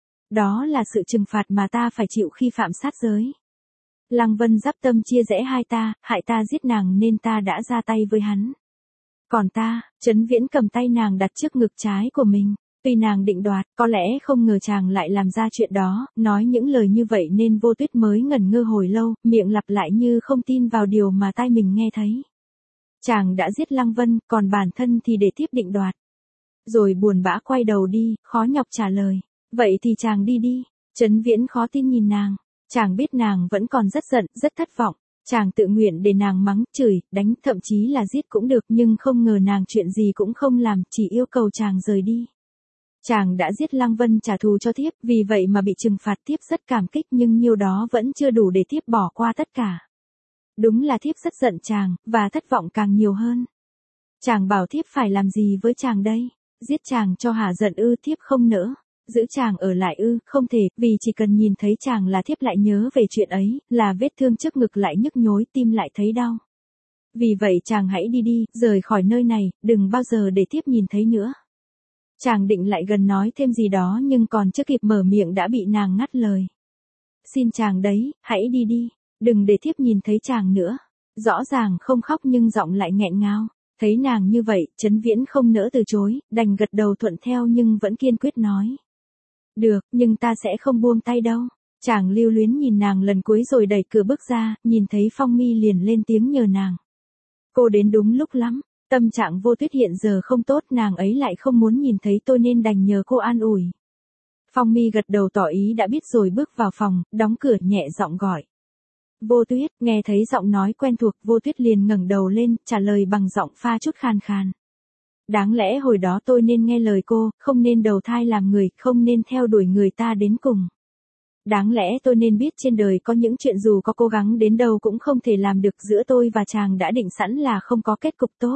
Đó là sự trừng phạt mà ta phải chịu khi phạm sát giới. Lăng Vân giáp tâm chia rẽ hai ta, hại ta giết nàng nên ta đã ra tay với hắn. Còn ta, Trấn Viễn cầm tay nàng đặt trước ngực trái của mình. Tuy nàng định đoạt, có lẽ không ngờ chàng lại làm ra chuyện đó, nói những lời như vậy nên Vô Tuyết mới ngẩn ngơ hồi lâu, miệng lặp lại như không tin vào điều mà tai mình nghe thấy. Chàng đã giết Lăng Vân, còn bản thân thì để tiếp định đoạt. Rồi buồn bã quay đầu đi, khó nhọc trả lời. Vậy thì chàng đi đi. Trấn Viễn khó tin nhìn nàng. Chàng biết nàng vẫn còn rất giận, rất thất vọng. Chàng tự nguyện để nàng mắng, chửi, đánh, thậm chí là giết cũng được, nhưng không ngờ nàng chuyện gì cũng không làm, chỉ yêu cầu chàng rời đi. Chàng đã giết Lăng Vân trả thù cho thiếp, vì vậy mà bị trừng phạt, thiếp rất cảm kích, nhưng nhiêu đó vẫn chưa đủ để thiếp bỏ qua tất cả. Đúng là thiếp rất giận chàng, và thất vọng càng nhiều hơn. Chàng bảo thiếp phải làm gì với chàng đây? Giết chàng cho hả giận ư? Thiếp không nỡ. Giữ chàng ở lại ư? Không thể, vì chỉ cần nhìn thấy chàng là thiếp lại nhớ về chuyện ấy, là vết thương trước ngực lại nhức nhối, tim lại thấy đau. Vì vậy chàng hãy đi đi, rời khỏi nơi này, đừng bao giờ để thiếp nhìn thấy nữa. Chàng định lại gần nói thêm gì đó nhưng còn chưa kịp mở miệng đã bị nàng ngắt lời. Xin chàng đấy, hãy đi đi, đừng để thiếp nhìn thấy chàng nữa. Rõ ràng không khóc nhưng giọng lại nghẹn ngào. Thấy nàng như vậy, Trấn Viễn không nỡ từ chối, đành gật đầu thuận theo nhưng vẫn kiên quyết nói. Được, nhưng ta sẽ không buông tay đâu. Chàng lưu luyến nhìn nàng lần cuối rồi đẩy cửa bước ra, nhìn thấy Phong Mi liền lên tiếng nhờ nàng. Cô đến đúng lúc lắm. Tâm trạng Vô Tuyết hiện giờ không tốt, nàng ấy lại không muốn nhìn thấy tôi nên đành nhờ cô an ủi. Phong Mi gật đầu tỏ ý đã biết rồi bước vào phòng, đóng cửa nhẹ giọng gọi. Vô Tuyết, nghe thấy giọng nói quen thuộc, Vô Tuyết liền ngẩng đầu lên, trả lời bằng giọng pha chút khàn khàn. Đáng lẽ hồi đó tôi nên nghe lời cô, không nên đầu thai làm người, không nên theo đuổi người ta đến cùng. Đáng lẽ tôi nên biết trên đời có những chuyện dù có cố gắng đến đâu cũng không thể làm được, giữa tôi và chàng đã định sẵn là không có kết cục tốt.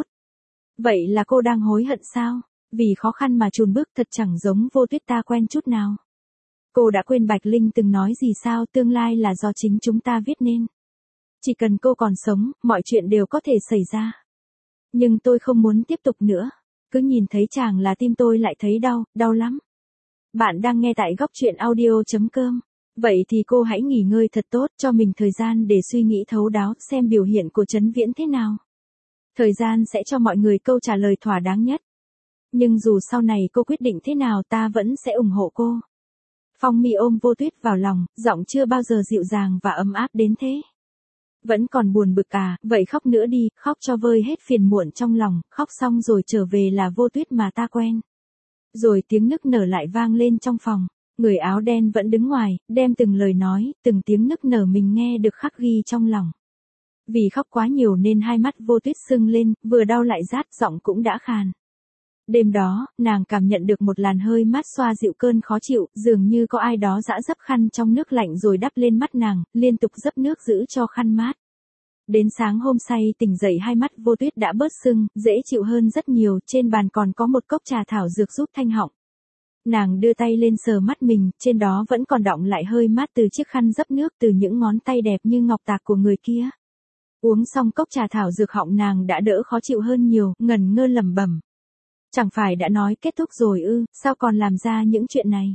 Vậy là cô đang hối hận sao? Vì khó khăn mà chùn bước, thật chẳng giống Vô Tuyết ta quen chút nào. Cô đã quên Bạch Linh từng nói gì sao, tương lai là do chính chúng ta viết nên. Chỉ cần cô còn sống, mọi chuyện đều có thể xảy ra. Nhưng tôi không muốn tiếp tục nữa. Cứ nhìn thấy chàng là tim tôi lại thấy đau, đau lắm. Bạn đang nghe tại góc truyện audio chấm com. Vậy thì cô hãy nghỉ ngơi thật tốt, cho mình thời gian để suy nghĩ thấu đáo, xem biểu hiện của Trấn Viễn thế nào. Thời gian sẽ cho mọi người câu trả lời thỏa đáng nhất. Nhưng dù sau này cô quyết định thế nào ta vẫn sẽ ủng hộ cô. Phong Mi ôm Vô Tuyết vào lòng, giọng chưa bao giờ dịu dàng và ấm áp đến thế. Vẫn còn buồn bực à, vậy khóc nữa đi, khóc cho vơi hết phiền muộn trong lòng, khóc xong rồi trở về là Vô Tuyết mà ta quen. Rồi tiếng nức nở lại vang lên trong phòng, người áo đen vẫn đứng ngoài, đem từng lời nói, từng tiếng nức nở mình nghe được khắc ghi trong lòng. Vì khóc quá nhiều nên hai mắt Vô Tuyết sưng lên, vừa đau lại rát, giọng cũng đã khàn. Đêm đó, nàng cảm nhận được một làn hơi mát xoa dịu cơn khó chịu, dường như có ai đó dã dấp khăn trong nước lạnh rồi đắp lên mắt nàng, liên tục dấp nước giữ cho khăn mát. Đến sáng hôm say tỉnh dậy hai mắt Vô Tuyết đã bớt sưng, dễ chịu hơn rất nhiều, trên bàn còn có một cốc trà thảo dược giúp thanh họng. Nàng đưa tay lên sờ mắt mình, trên đó vẫn còn đọng lại hơi mát từ chiếc khăn dấp nước từ những ngón tay đẹp như ngọc tạc của người kia. Uống xong cốc trà thảo dược họng nàng đã đỡ khó chịu hơn nhiều, ngẩn ngơ lẩm bẩm. Chẳng phải đã nói kết thúc rồi ư, sao còn làm ra những chuyện này?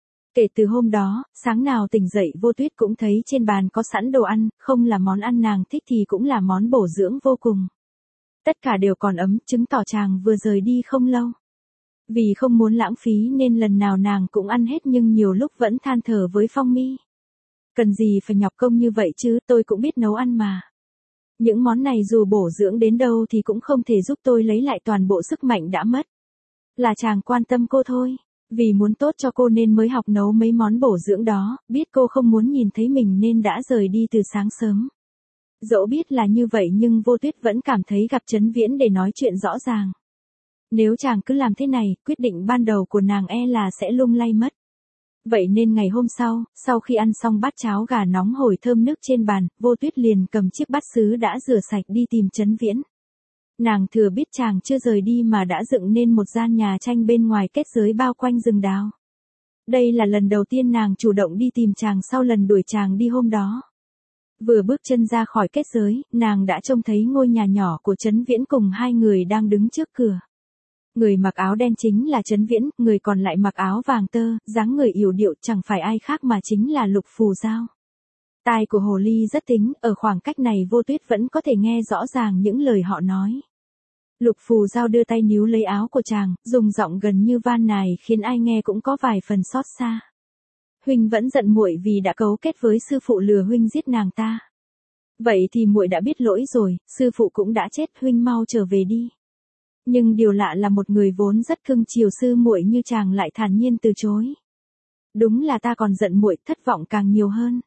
Kể từ hôm đó, sáng nào tỉnh dậy Vô Tuyết cũng thấy trên bàn có sẵn đồ ăn, không là món ăn nàng thích thì cũng là món bổ dưỡng vô cùng. Tất cả đều còn ấm, chứng tỏ chàng vừa rời đi không lâu. Vì không muốn lãng phí nên lần nào nàng cũng ăn hết, nhưng nhiều lúc vẫn than thở với Phong Mi. Cần gì phải nhọc công như vậy chứ, tôi cũng biết nấu ăn mà. Những món này dù bổ dưỡng đến đâu thì cũng không thể giúp tôi lấy lại toàn bộ sức mạnh đã mất. Là chàng quan tâm cô thôi. Vì muốn tốt cho cô nên mới học nấu mấy món bổ dưỡng đó, biết cô không muốn nhìn thấy mình nên đã rời đi từ sáng sớm. Dẫu biết là như vậy nhưng Vô Tuyết vẫn cảm thấy gặp Trấn Viễn để nói chuyện rõ ràng. Nếu chàng cứ làm thế này, quyết định ban đầu của nàng e là sẽ lung lay mất. Vậy nên ngày hôm sau, sau khi ăn xong bát cháo gà nóng hổi thơm nước trên bàn, Vô Tuyết liền cầm chiếc bát sứ đã rửa sạch đi tìm Trấn Viễn. Nàng thừa biết chàng chưa rời đi mà đã dựng nên một gian nhà tranh bên ngoài kết giới bao quanh rừng đào. Đây là lần đầu tiên nàng chủ động đi tìm chàng sau lần đuổi chàng đi hôm đó. Vừa bước chân ra khỏi kết giới, nàng đã trông thấy ngôi nhà nhỏ của Trấn Viễn cùng hai người đang đứng trước cửa. Người mặc áo đen chính là Trấn Viễn, người còn lại mặc áo vàng tơ, dáng người yểu điệu chẳng phải ai khác mà chính là Lục Phù Giao. Tai của hồ ly rất tính, ở khoảng cách này Vô Tuyết vẫn có thể nghe rõ ràng những lời họ nói. Lục Phù Giao đưa tay níu lấy áo của chàng, dùng giọng gần như van nài khiến ai nghe cũng có vài phần xót xa. Huynh vẫn giận muội vì đã cấu kết với sư phụ lừa huynh giết nàng ta. Vậy thì muội đã biết lỗi rồi, sư phụ cũng đã chết, huynh mau trở về đi. Nhưng điều lạ là một người vốn rất cưng chiều sư muội như chàng lại thản nhiên từ chối. Đúng là ta còn giận muội, thất vọng càng nhiều hơn.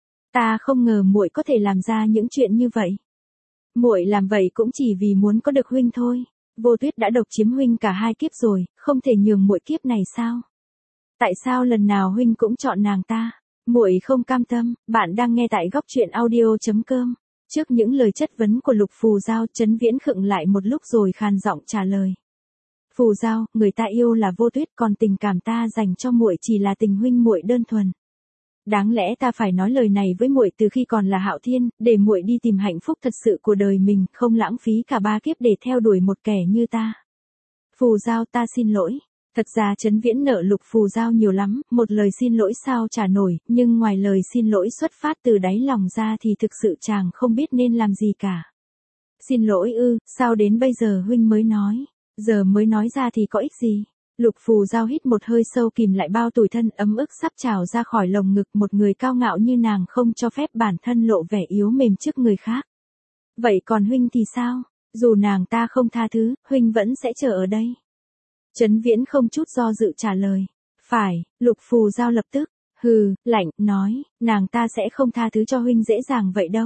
Ta không ngờ muội có thể làm ra những chuyện như vậy. Muội làm vậy cũng chỉ vì muốn có được huynh thôi. Vô Tuyết đã độc chiếm huynh cả hai kiếp rồi, không thể nhường muội kiếp này sao? Tại sao lần nào huynh cũng chọn nàng ta? Muội không cam tâm. Bạn đang nghe tại góc truyện audio chấm com. Trước những lời chất vấn của Lục Phù Giao, Trấn Viễn khựng lại một lúc rồi khàn giọng trả lời. Phù Giao, người ta yêu là Vô Tuyết, còn tình cảm ta dành cho muội chỉ là tình huynh muội đơn thuần. Đáng lẽ ta phải nói lời này với muội từ khi còn là Hạo Thiên, để muội đi tìm hạnh phúc thật sự của đời mình, không lãng phí cả ba kiếp để theo đuổi một kẻ như ta. Phù Giao, ta xin lỗi. Thật ra Trấn Viễn nợ Lục Phù Giao nhiều lắm, một lời xin lỗi sao trả nổi, nhưng ngoài lời xin lỗi xuất phát từ đáy lòng ra thì thực sự chàng không biết nên làm gì cả. Xin lỗi ư, sao đến bây giờ huynh mới nói, giờ mới nói ra thì có ích gì? Lục Phù Giao hít một hơi sâu kìm lại bao tủi thân ấm ức sắp trào ra khỏi lồng ngực, một người cao ngạo như nàng không cho phép bản thân lộ vẻ yếu mềm trước người khác. Vậy còn huynh thì sao? Dù nàng ta không tha thứ, huynh vẫn sẽ chờ ở đây. Trấn Viễn không chút do dự trả lời. Phải, Lục Phù Giao lập tức, hừ, lạnh, nói, nàng ta sẽ không tha thứ cho huynh dễ dàng vậy đâu.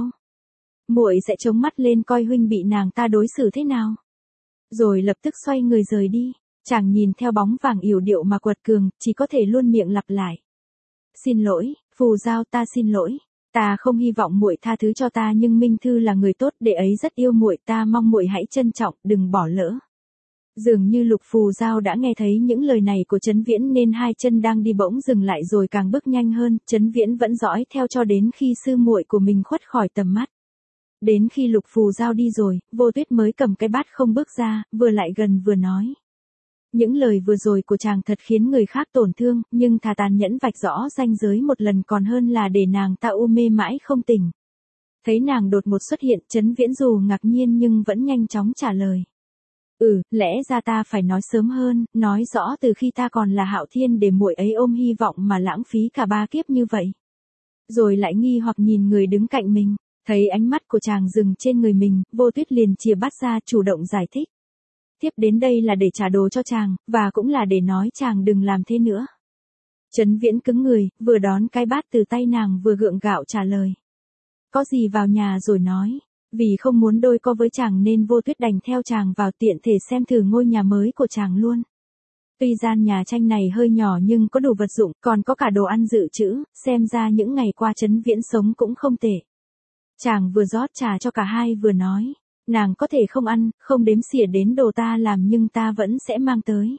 Muội sẽ chống mắt lên coi huynh bị nàng ta đối xử thế nào. Rồi lập tức xoay người rời đi. Chàng nhìn theo bóng vàng yểu điệu mà quật cường, chỉ có thể luôn miệng lặp lại. Xin lỗi, Phù Giao, ta xin lỗi. Ta không hy vọng muội tha thứ cho ta, nhưng Minh Thư là người tốt, đệ ấy rất yêu muội, ta mong muội hãy trân trọng, đừng bỏ lỡ. Dường như Lục Phù Giao đã nghe thấy những lời này của Trấn Viễn nên hai chân đang đi bỗng dừng lại rồi càng bước nhanh hơn, Trấn Viễn vẫn dõi theo cho đến khi sư muội của mình khuất khỏi tầm mắt. Đến khi Lục Phù Giao đi rồi, Vô Tuyết mới cầm cái bát không bước ra, vừa lại gần vừa nói. Những lời vừa rồi của chàng thật khiến người khác tổn thương, nhưng thà tàn nhẫn vạch rõ ranh giới một lần còn hơn là để nàng ta u mê mãi không tỉnh. Thấy nàng đột ngột xuất hiện, Trấn Viễn dù ngạc nhiên nhưng vẫn nhanh chóng trả lời. Ừ, lẽ ra ta phải nói sớm hơn, nói rõ từ khi ta còn là Hạo Thiên để muội ấy ôm hy vọng mà lãng phí cả ba kiếp như vậy. Rồi lại nghi hoặc nhìn người đứng cạnh mình, thấy ánh mắt của chàng dừng trên người mình, Vô Tuyết liền chìa bát ra chủ động giải thích. Tiếp đến đây là để trả đồ cho chàng, và cũng là để nói chàng đừng làm thế nữa. Trấn Viễn cứng người, vừa đón cái bát từ tay nàng vừa gượng gạo trả lời. Có gì vào nhà rồi nói. Vì không muốn đôi co với chàng nên Vô Tuyết đành theo chàng vào tiện thể xem thử ngôi nhà mới của chàng luôn. Tuy gian nhà tranh này hơi nhỏ nhưng có đủ vật dụng, còn có cả đồ ăn dự trữ, xem ra những ngày qua Trấn Viễn sống cũng không tệ. Chàng vừa rót trà cho cả hai vừa nói, nàng có thể không ăn, không đếm xỉa đến đồ ta làm nhưng ta vẫn sẽ mang tới.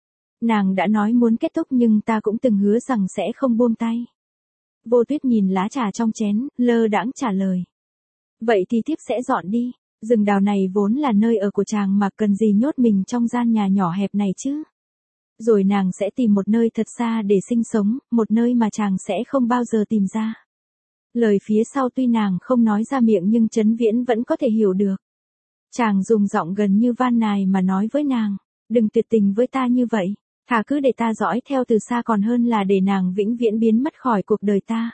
Nàng đã nói muốn kết thúc nhưng ta cũng từng hứa rằng sẽ không buông tay. Vô Tuyết nhìn lá trà trong chén, lơ đãng trả lời. Vậy thì tiếp sẽ dọn đi, rừng đào này vốn là nơi ở của chàng mà cần gì nhốt mình trong gian nhà nhỏ hẹp này chứ. Rồi nàng sẽ tìm một nơi thật xa để sinh sống, một nơi mà chàng sẽ không bao giờ tìm ra. Lời phía sau tuy nàng không nói ra miệng nhưng Trấn Viễn vẫn có thể hiểu được. Chàng dùng giọng gần như van nài mà nói với nàng, đừng tuyệt tình với ta như vậy, thà cứ để ta dõi theo từ xa còn hơn là để nàng vĩnh viễn biến mất khỏi cuộc đời ta.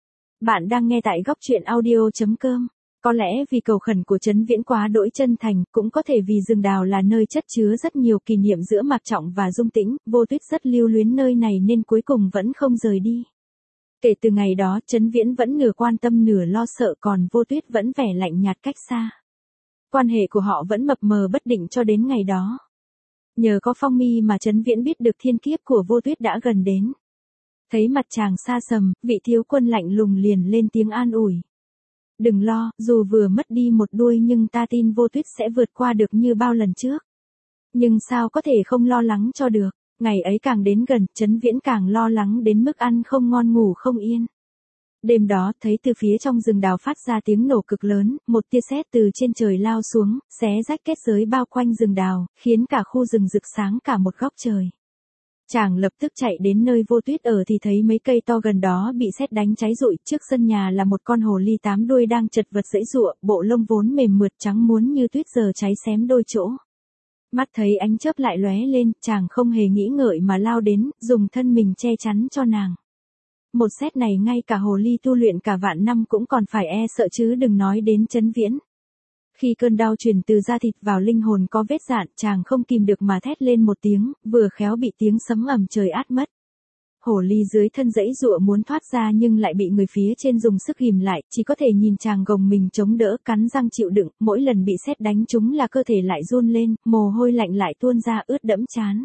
Bạn đang nghe tại góc truyện audio chấm com. Có lẽ vì cầu khẩn của Trấn Viễn quá đỗi chân thành, cũng có thể vì rừng đào là nơi chất chứa rất nhiều kỷ niệm giữa Mạc Trọng và Dung Tĩnh, Vô Tuyết rất lưu luyến nơi này nên cuối cùng vẫn không rời đi. Kể từ ngày đó, Trấn Viễn vẫn nửa quan tâm nửa lo sợ, còn Vô Tuyết vẫn vẻ lạnh nhạt cách xa. Quan hệ của họ vẫn mập mờ bất định cho đến ngày đó. Nhờ có Phong Mi mà Trấn Viễn biết được thiên kiếp của Vô Tuyết đã gần đến. Thấy mặt chàng xa sầm, vị thiếu quân lạnh lùng liền lên tiếng an ủi. Đừng lo, dù vừa mất đi một đuôi nhưng ta tin Vô Tuyết sẽ vượt qua được như bao lần trước. Nhưng sao có thể không lo lắng cho được, ngày ấy càng đến gần, Trấn Viễn càng lo lắng đến mức ăn không ngon ngủ không yên. Đêm đó, thấy từ phía trong rừng đào phát ra tiếng nổ cực lớn, một tia sét từ trên trời lao xuống, xé rách kết giới bao quanh rừng đào, khiến cả khu rừng rực sáng cả một góc trời. Chàng lập tức chạy đến nơi Vô Tuyết ở thì thấy mấy cây to gần đó bị sét đánh cháy rụi, trước sân nhà là một con hồ ly tám đuôi đang chật vật giãy giụa, bộ lông vốn mềm mượt trắng muốn như tuyết giờ cháy xém đôi chỗ. Mắt thấy ánh chớp lại lóe lên, chàng không hề nghĩ ngợi mà lao đến, dùng thân mình che chắn cho nàng. Một sét này ngay cả hồ ly tu luyện cả vạn năm cũng còn phải e sợ chứ đừng nói đến Trấn Viễn. Khi cơn đau truyền từ da thịt vào linh hồn có vết dạn, chàng không kìm được mà thét lên một tiếng, vừa khéo bị tiếng sấm ầm trời át mất. Hồ ly dưới thân giãy giụa muốn thoát ra nhưng lại bị người phía trên dùng sức ghìm lại, chỉ có thể nhìn chàng gồng mình chống đỡ, cắn răng chịu đựng, mỗi lần bị sét đánh trúng là cơ thể lại run lên, mồ hôi lạnh lại tuôn ra ướt đẫm trán.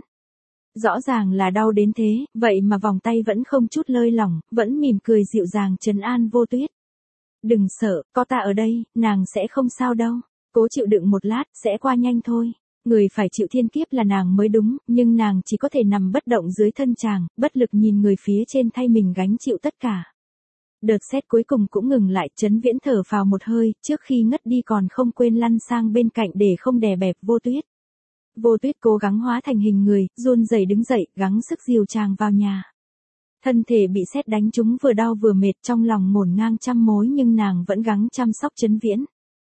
Rõ ràng là đau đến thế, vậy mà vòng tay vẫn không chút lơi lỏng, vẫn mỉm cười dịu dàng trấn an Vô Tuyết. Đừng sợ, có ta ở đây, nàng sẽ không sao đâu. Cố chịu đựng một lát, sẽ qua nhanh thôi. Người phải chịu thiên kiếp là nàng mới đúng, nhưng nàng chỉ có thể nằm bất động dưới thân chàng, bất lực nhìn người phía trên thay mình gánh chịu tất cả. Đợt sét cuối cùng cũng ngừng lại, Trấn Viễn thở phào một hơi, trước khi ngất đi còn không quên lăn sang bên cạnh để không đè bẹp Vô Tuyết. Vô Tuyết cố gắng hóa thành hình người, run rẩy đứng dậy, gắng sức dìu chàng vào nhà. Thân thể bị sét đánh trúng vừa đau vừa mệt, trong lòng ngổn ngang trăm mối nhưng nàng vẫn gắng chăm sóc Trấn Viễn.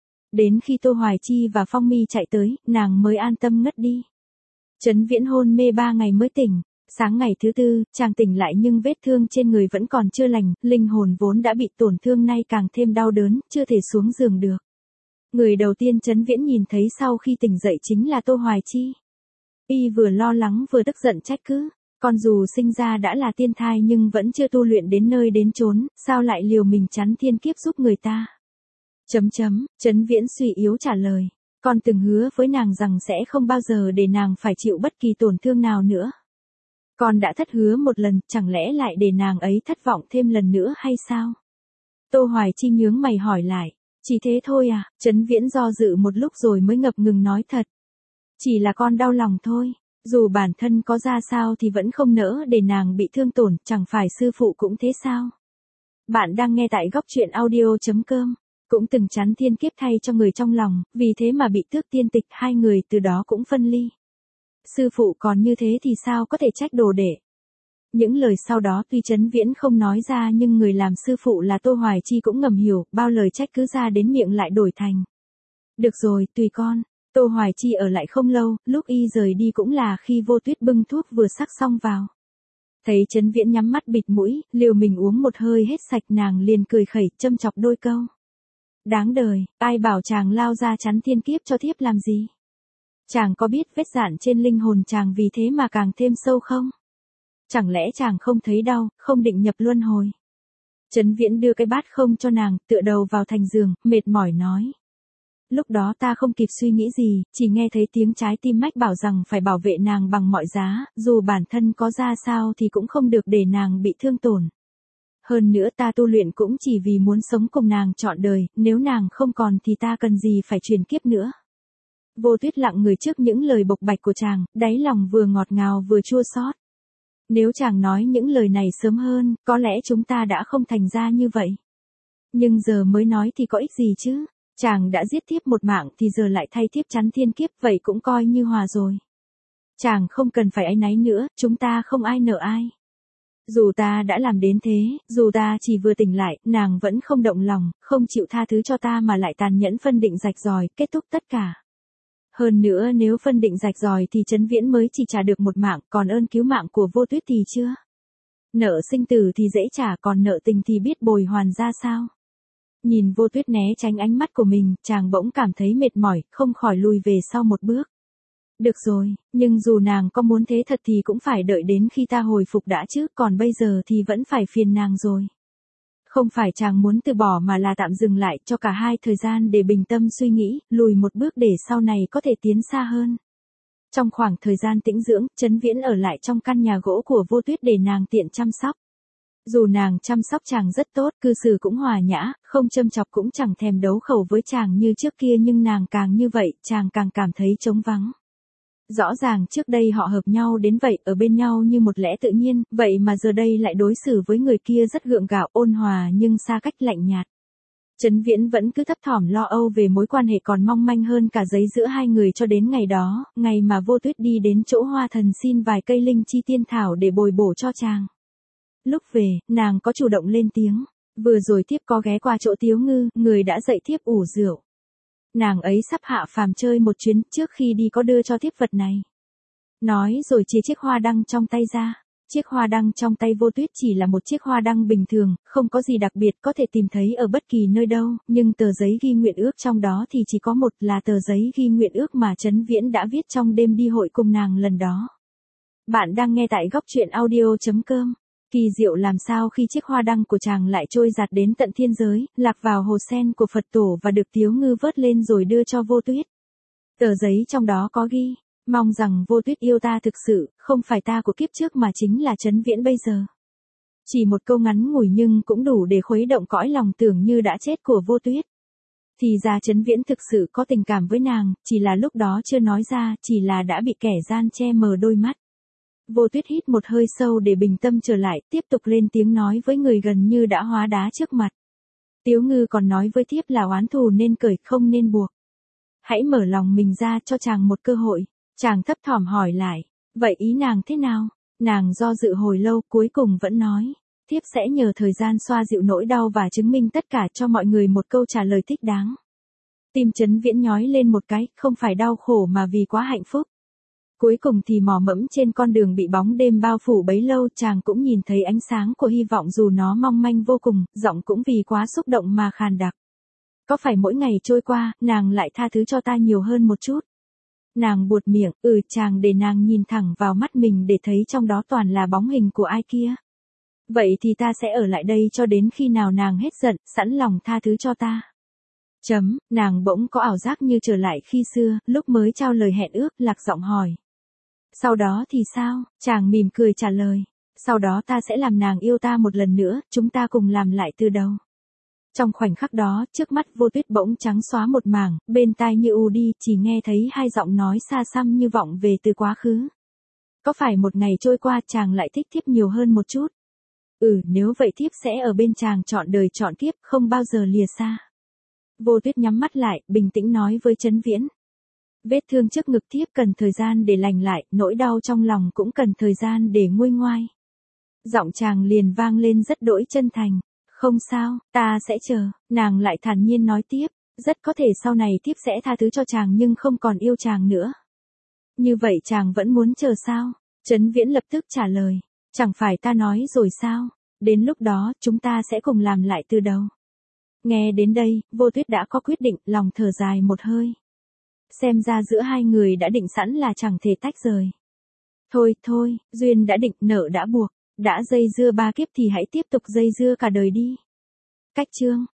Đến khi Tô Hoài Chi và Phong Mi chạy tới, nàng mới an tâm ngất đi. Trấn Viễn hôn mê ba ngày mới tỉnh. Sáng ngày thứ tư, chàng tỉnh lại nhưng vết thương trên người vẫn còn chưa lành, linh hồn vốn đã bị tổn thương nay càng thêm đau đớn, chưa thể xuống giường được. Người đầu tiên Trấn Viễn nhìn thấy sau khi tỉnh dậy chính là Tô Hoài Chi. Y vừa lo lắng vừa tức giận trách cứ, con dù sinh ra đã là tiên thai nhưng vẫn chưa tu luyện đến nơi đến chốn, sao lại liều mình chắn thiên kiếp giúp người ta. Chấm chấm, Trấn Viễn suy yếu trả lời, con từng hứa với nàng rằng sẽ không bao giờ để nàng phải chịu bất kỳ tổn thương nào nữa. Con đã thất hứa một lần, chẳng lẽ lại để nàng ấy thất vọng thêm lần nữa hay sao? Tô Hoài Chi nhướng mày hỏi lại, chỉ thế thôi à? Trấn Viễn do dự một lúc rồi mới ngập ngừng nói thật. Chỉ là con đau lòng thôi, dù bản thân có ra sao thì vẫn không nỡ để nàng bị thương tổn, chẳng phải sư phụ cũng thế sao? Bạn đang nghe tại góc truyện audio chấm com. Cũng từng chắn thiên kiếp thay cho người trong lòng, vì thế mà bị tước tiên tịch, hai người từ đó cũng phân ly. Sư phụ còn như thế thì sao có thể trách đồ đệ. Những lời sau đó tuy Trấn Viễn không nói ra nhưng người làm sư phụ là Tô Hoài Chi cũng ngầm hiểu, bao lời trách cứ ra đến miệng lại đổi thành. Được rồi, tùy con. Tô Hoài Chi ở lại không lâu, lúc y rời đi cũng là khi Vô Tuyết bưng thuốc vừa sắc xong vào. Thấy Trấn Viễn nhắm mắt bịt mũi, liều mình uống một hơi hết sạch, nàng liền cười khẩy, châm chọc đôi câu. Đáng đời, ai bảo chàng lao ra chắn thiên kiếp cho thiếp làm gì? Chàng có biết vết dạn trên linh hồn chàng vì thế mà càng thêm sâu không? Chẳng lẽ chàng không thấy đau, không định nhập luân hồi? Trấn Viễn đưa cái bát không cho nàng, tựa đầu vào thành giường, mệt mỏi nói. Lúc đó ta không kịp suy nghĩ gì, chỉ nghe thấy tiếng trái tim mách bảo rằng phải bảo vệ nàng bằng mọi giá, dù bản thân có ra sao thì cũng không được để nàng bị thương tổn. Hơn nữa ta tu luyện cũng chỉ vì muốn sống cùng nàng trọn đời, nếu nàng không còn thì ta cần gì phải truyền kiếp nữa. Vô Tuyết lặng người trước những lời bộc bạch của chàng, đáy lòng vừa ngọt ngào vừa chua xót. Nếu chàng nói những lời này sớm hơn, có lẽ chúng ta đã không thành ra như vậy. Nhưng giờ mới nói thì có ích gì chứ? Chàng đã giết thiếp một mạng thì giờ lại thay thiếp chắn thiên kiếp, vậy cũng coi như hòa rồi. Chàng không cần phải áy náy nữa, chúng ta không ai nợ ai. Dù ta đã làm đến thế, dù ta chỉ vừa tỉnh lại, nàng vẫn không động lòng, không chịu tha thứ cho ta mà lại tàn nhẫn phân định rạch ròi, kết thúc tất cả. Hơn nữa nếu phân định rạch ròi thì Trấn Viễn mới chỉ trả được một mạng, còn ơn cứu mạng của Vô Tuyết thì chưa. Nợ sinh tử thì dễ trả, còn nợ tình thì biết bồi hoàn ra sao. Nhìn Vô Tuyết né tránh ánh mắt của mình, chàng bỗng cảm thấy mệt mỏi, không khỏi lùi về sau một bước. Được rồi, nhưng dù nàng có muốn thế thật thì cũng phải đợi đến khi ta hồi phục đã chứ, còn bây giờ thì vẫn phải phiền nàng rồi. Không phải chàng muốn từ bỏ mà là tạm dừng lại cho cả hai thời gian để bình tâm suy nghĩ, lùi một bước để sau này có thể tiến xa hơn. Trong khoảng thời gian tĩnh dưỡng, Trấn Viễn ở lại trong căn nhà gỗ của Vô Tuyết để nàng tiện chăm sóc. Dù nàng chăm sóc chàng rất tốt, cư xử cũng hòa nhã, không châm chọc cũng chẳng thèm đấu khẩu với chàng như trước kia, nhưng nàng càng như vậy, chàng càng cảm thấy trống vắng. Rõ ràng trước đây họ hợp nhau đến vậy, ở bên nhau như một lẽ tự nhiên, vậy mà giờ đây lại đối xử với người kia rất gượng gạo, ôn hòa nhưng xa cách lạnh nhạt. Trấn Viễn vẫn cứ thấp thỏm lo âu về mối quan hệ còn mong manh hơn cả giấy giữa hai người cho đến ngày đó, ngày mà Vô Tuyết đi đến chỗ Hoa Thần xin vài cây linh chi tiên thảo để bồi bổ cho chàng. Lúc về, nàng có chủ động lên tiếng, vừa rồi thiếp có ghé qua chỗ Tiếu Ngư, người đã dạy thiếp ủ rượu. Nàng ấy sắp hạ phàm chơi một chuyến, trước khi đi có đưa cho thiếp vật này. Nói rồi chia chiếc hoa đăng trong tay ra. Chiếc hoa đăng trong tay Vô Tuyết chỉ là một chiếc hoa đăng bình thường, không có gì đặc biệt, có thể tìm thấy ở bất kỳ nơi đâu, nhưng tờ giấy ghi nguyện ước trong đó thì chỉ có một, là tờ giấy ghi nguyện ước mà Trấn Viễn đã viết trong đêm đi hội cùng nàng lần đó. Bạn đang nghe tại góc truyện audio chấm com. Kỳ diệu làm sao khi chiếc hoa đăng của chàng lại trôi giạt đến tận thiên giới, lạc vào hồ sen của Phật tổ và được Tiếu Ngư vớt lên rồi đưa cho Vô Tuyết. Tờ giấy trong đó có ghi, mong rằng Vô Tuyết yêu ta thực sự, không phải ta của kiếp trước mà chính là Trấn Viễn bây giờ. Chỉ một câu ngắn ngủi nhưng cũng đủ để khuấy động cõi lòng tưởng như đã chết của Vô Tuyết. Thì ra Trấn Viễn thực sự có tình cảm với nàng, chỉ là lúc đó chưa nói ra, chỉ là đã bị kẻ gian che mờ đôi mắt. Vô Tuyết hít một hơi sâu để bình tâm trở lại, tiếp tục lên tiếng nói với người gần như đã hóa đá trước mặt. Tiếu Ngư còn nói với thiếp là oán thù nên cởi không nên buộc. Hãy mở lòng mình ra cho chàng một cơ hội. Chàng thấp thỏm hỏi lại, vậy ý nàng thế nào? Nàng do dự hồi lâu cuối cùng vẫn nói, thiếp sẽ nhờ thời gian xoa dịu nỗi đau và chứng minh tất cả cho mọi người một câu trả lời thích đáng. Tim Trấn Viễn nhói lên một cái, không phải đau khổ mà vì quá hạnh phúc. Cuối cùng thì mò mẫm trên con đường bị bóng đêm bao phủ bấy lâu, chàng cũng nhìn thấy ánh sáng của hy vọng dù nó mong manh vô cùng, giọng cũng vì quá xúc động mà khàn đặc. Có phải mỗi ngày trôi qua, nàng lại tha thứ cho ta nhiều hơn một chút? Nàng buột miệng, ừ chàng để nàng nhìn thẳng vào mắt mình để thấy trong đó toàn là bóng hình của ai kia. Vậy thì ta sẽ ở lại đây cho đến khi nào nàng hết giận, sẵn lòng tha thứ cho ta. Chấm, nàng bỗng có ảo giác như trở lại khi xưa, lúc mới trao lời hẹn ước, lạc giọng hỏi. Sau đó thì sao? Chàng mỉm cười trả lời. Sau đó ta sẽ làm nàng yêu ta một lần nữa, chúng ta cùng làm lại từ đầu. Trong khoảnh khắc đó, trước mắt Vô Tuyết bỗng trắng xóa một mảng, bên tai như u đi, chỉ nghe thấy hai giọng nói xa xăm như vọng về từ quá khứ. Có phải một ngày trôi qua chàng lại thích thiếp nhiều hơn một chút? Ừ, nếu vậy thiếp sẽ ở bên chàng trọn đời trọn kiếp, không bao giờ lìa xa. Vô Tuyết nhắm mắt lại, bình tĩnh nói với Trấn Viễn. Vết thương trước ngực thiếp cần thời gian để lành lại, nỗi đau trong lòng cũng cần thời gian để nguôi ngoai. Giọng chàng liền vang lên rất đỗi chân thành. Không sao, ta sẽ chờ. Nàng lại thản nhiên nói tiếp, rất có thể sau này thiếp sẽ tha thứ cho chàng nhưng không còn yêu chàng nữa. Như vậy chàng vẫn muốn chờ sao? Trấn Viễn lập tức trả lời, chẳng phải ta nói rồi sao? Đến lúc đó, chúng ta sẽ cùng làm lại từ đầu. Nghe đến đây, Vô Tuyết đã có quyết định, lòng thở dài một hơi. Xem ra giữa hai người đã định sẵn là chẳng thể tách rời. Thôi thôi, duyên đã định, nợ đã buộc. Đã dây dưa ba kiếp thì hãy tiếp tục dây dưa cả đời đi. Cách chương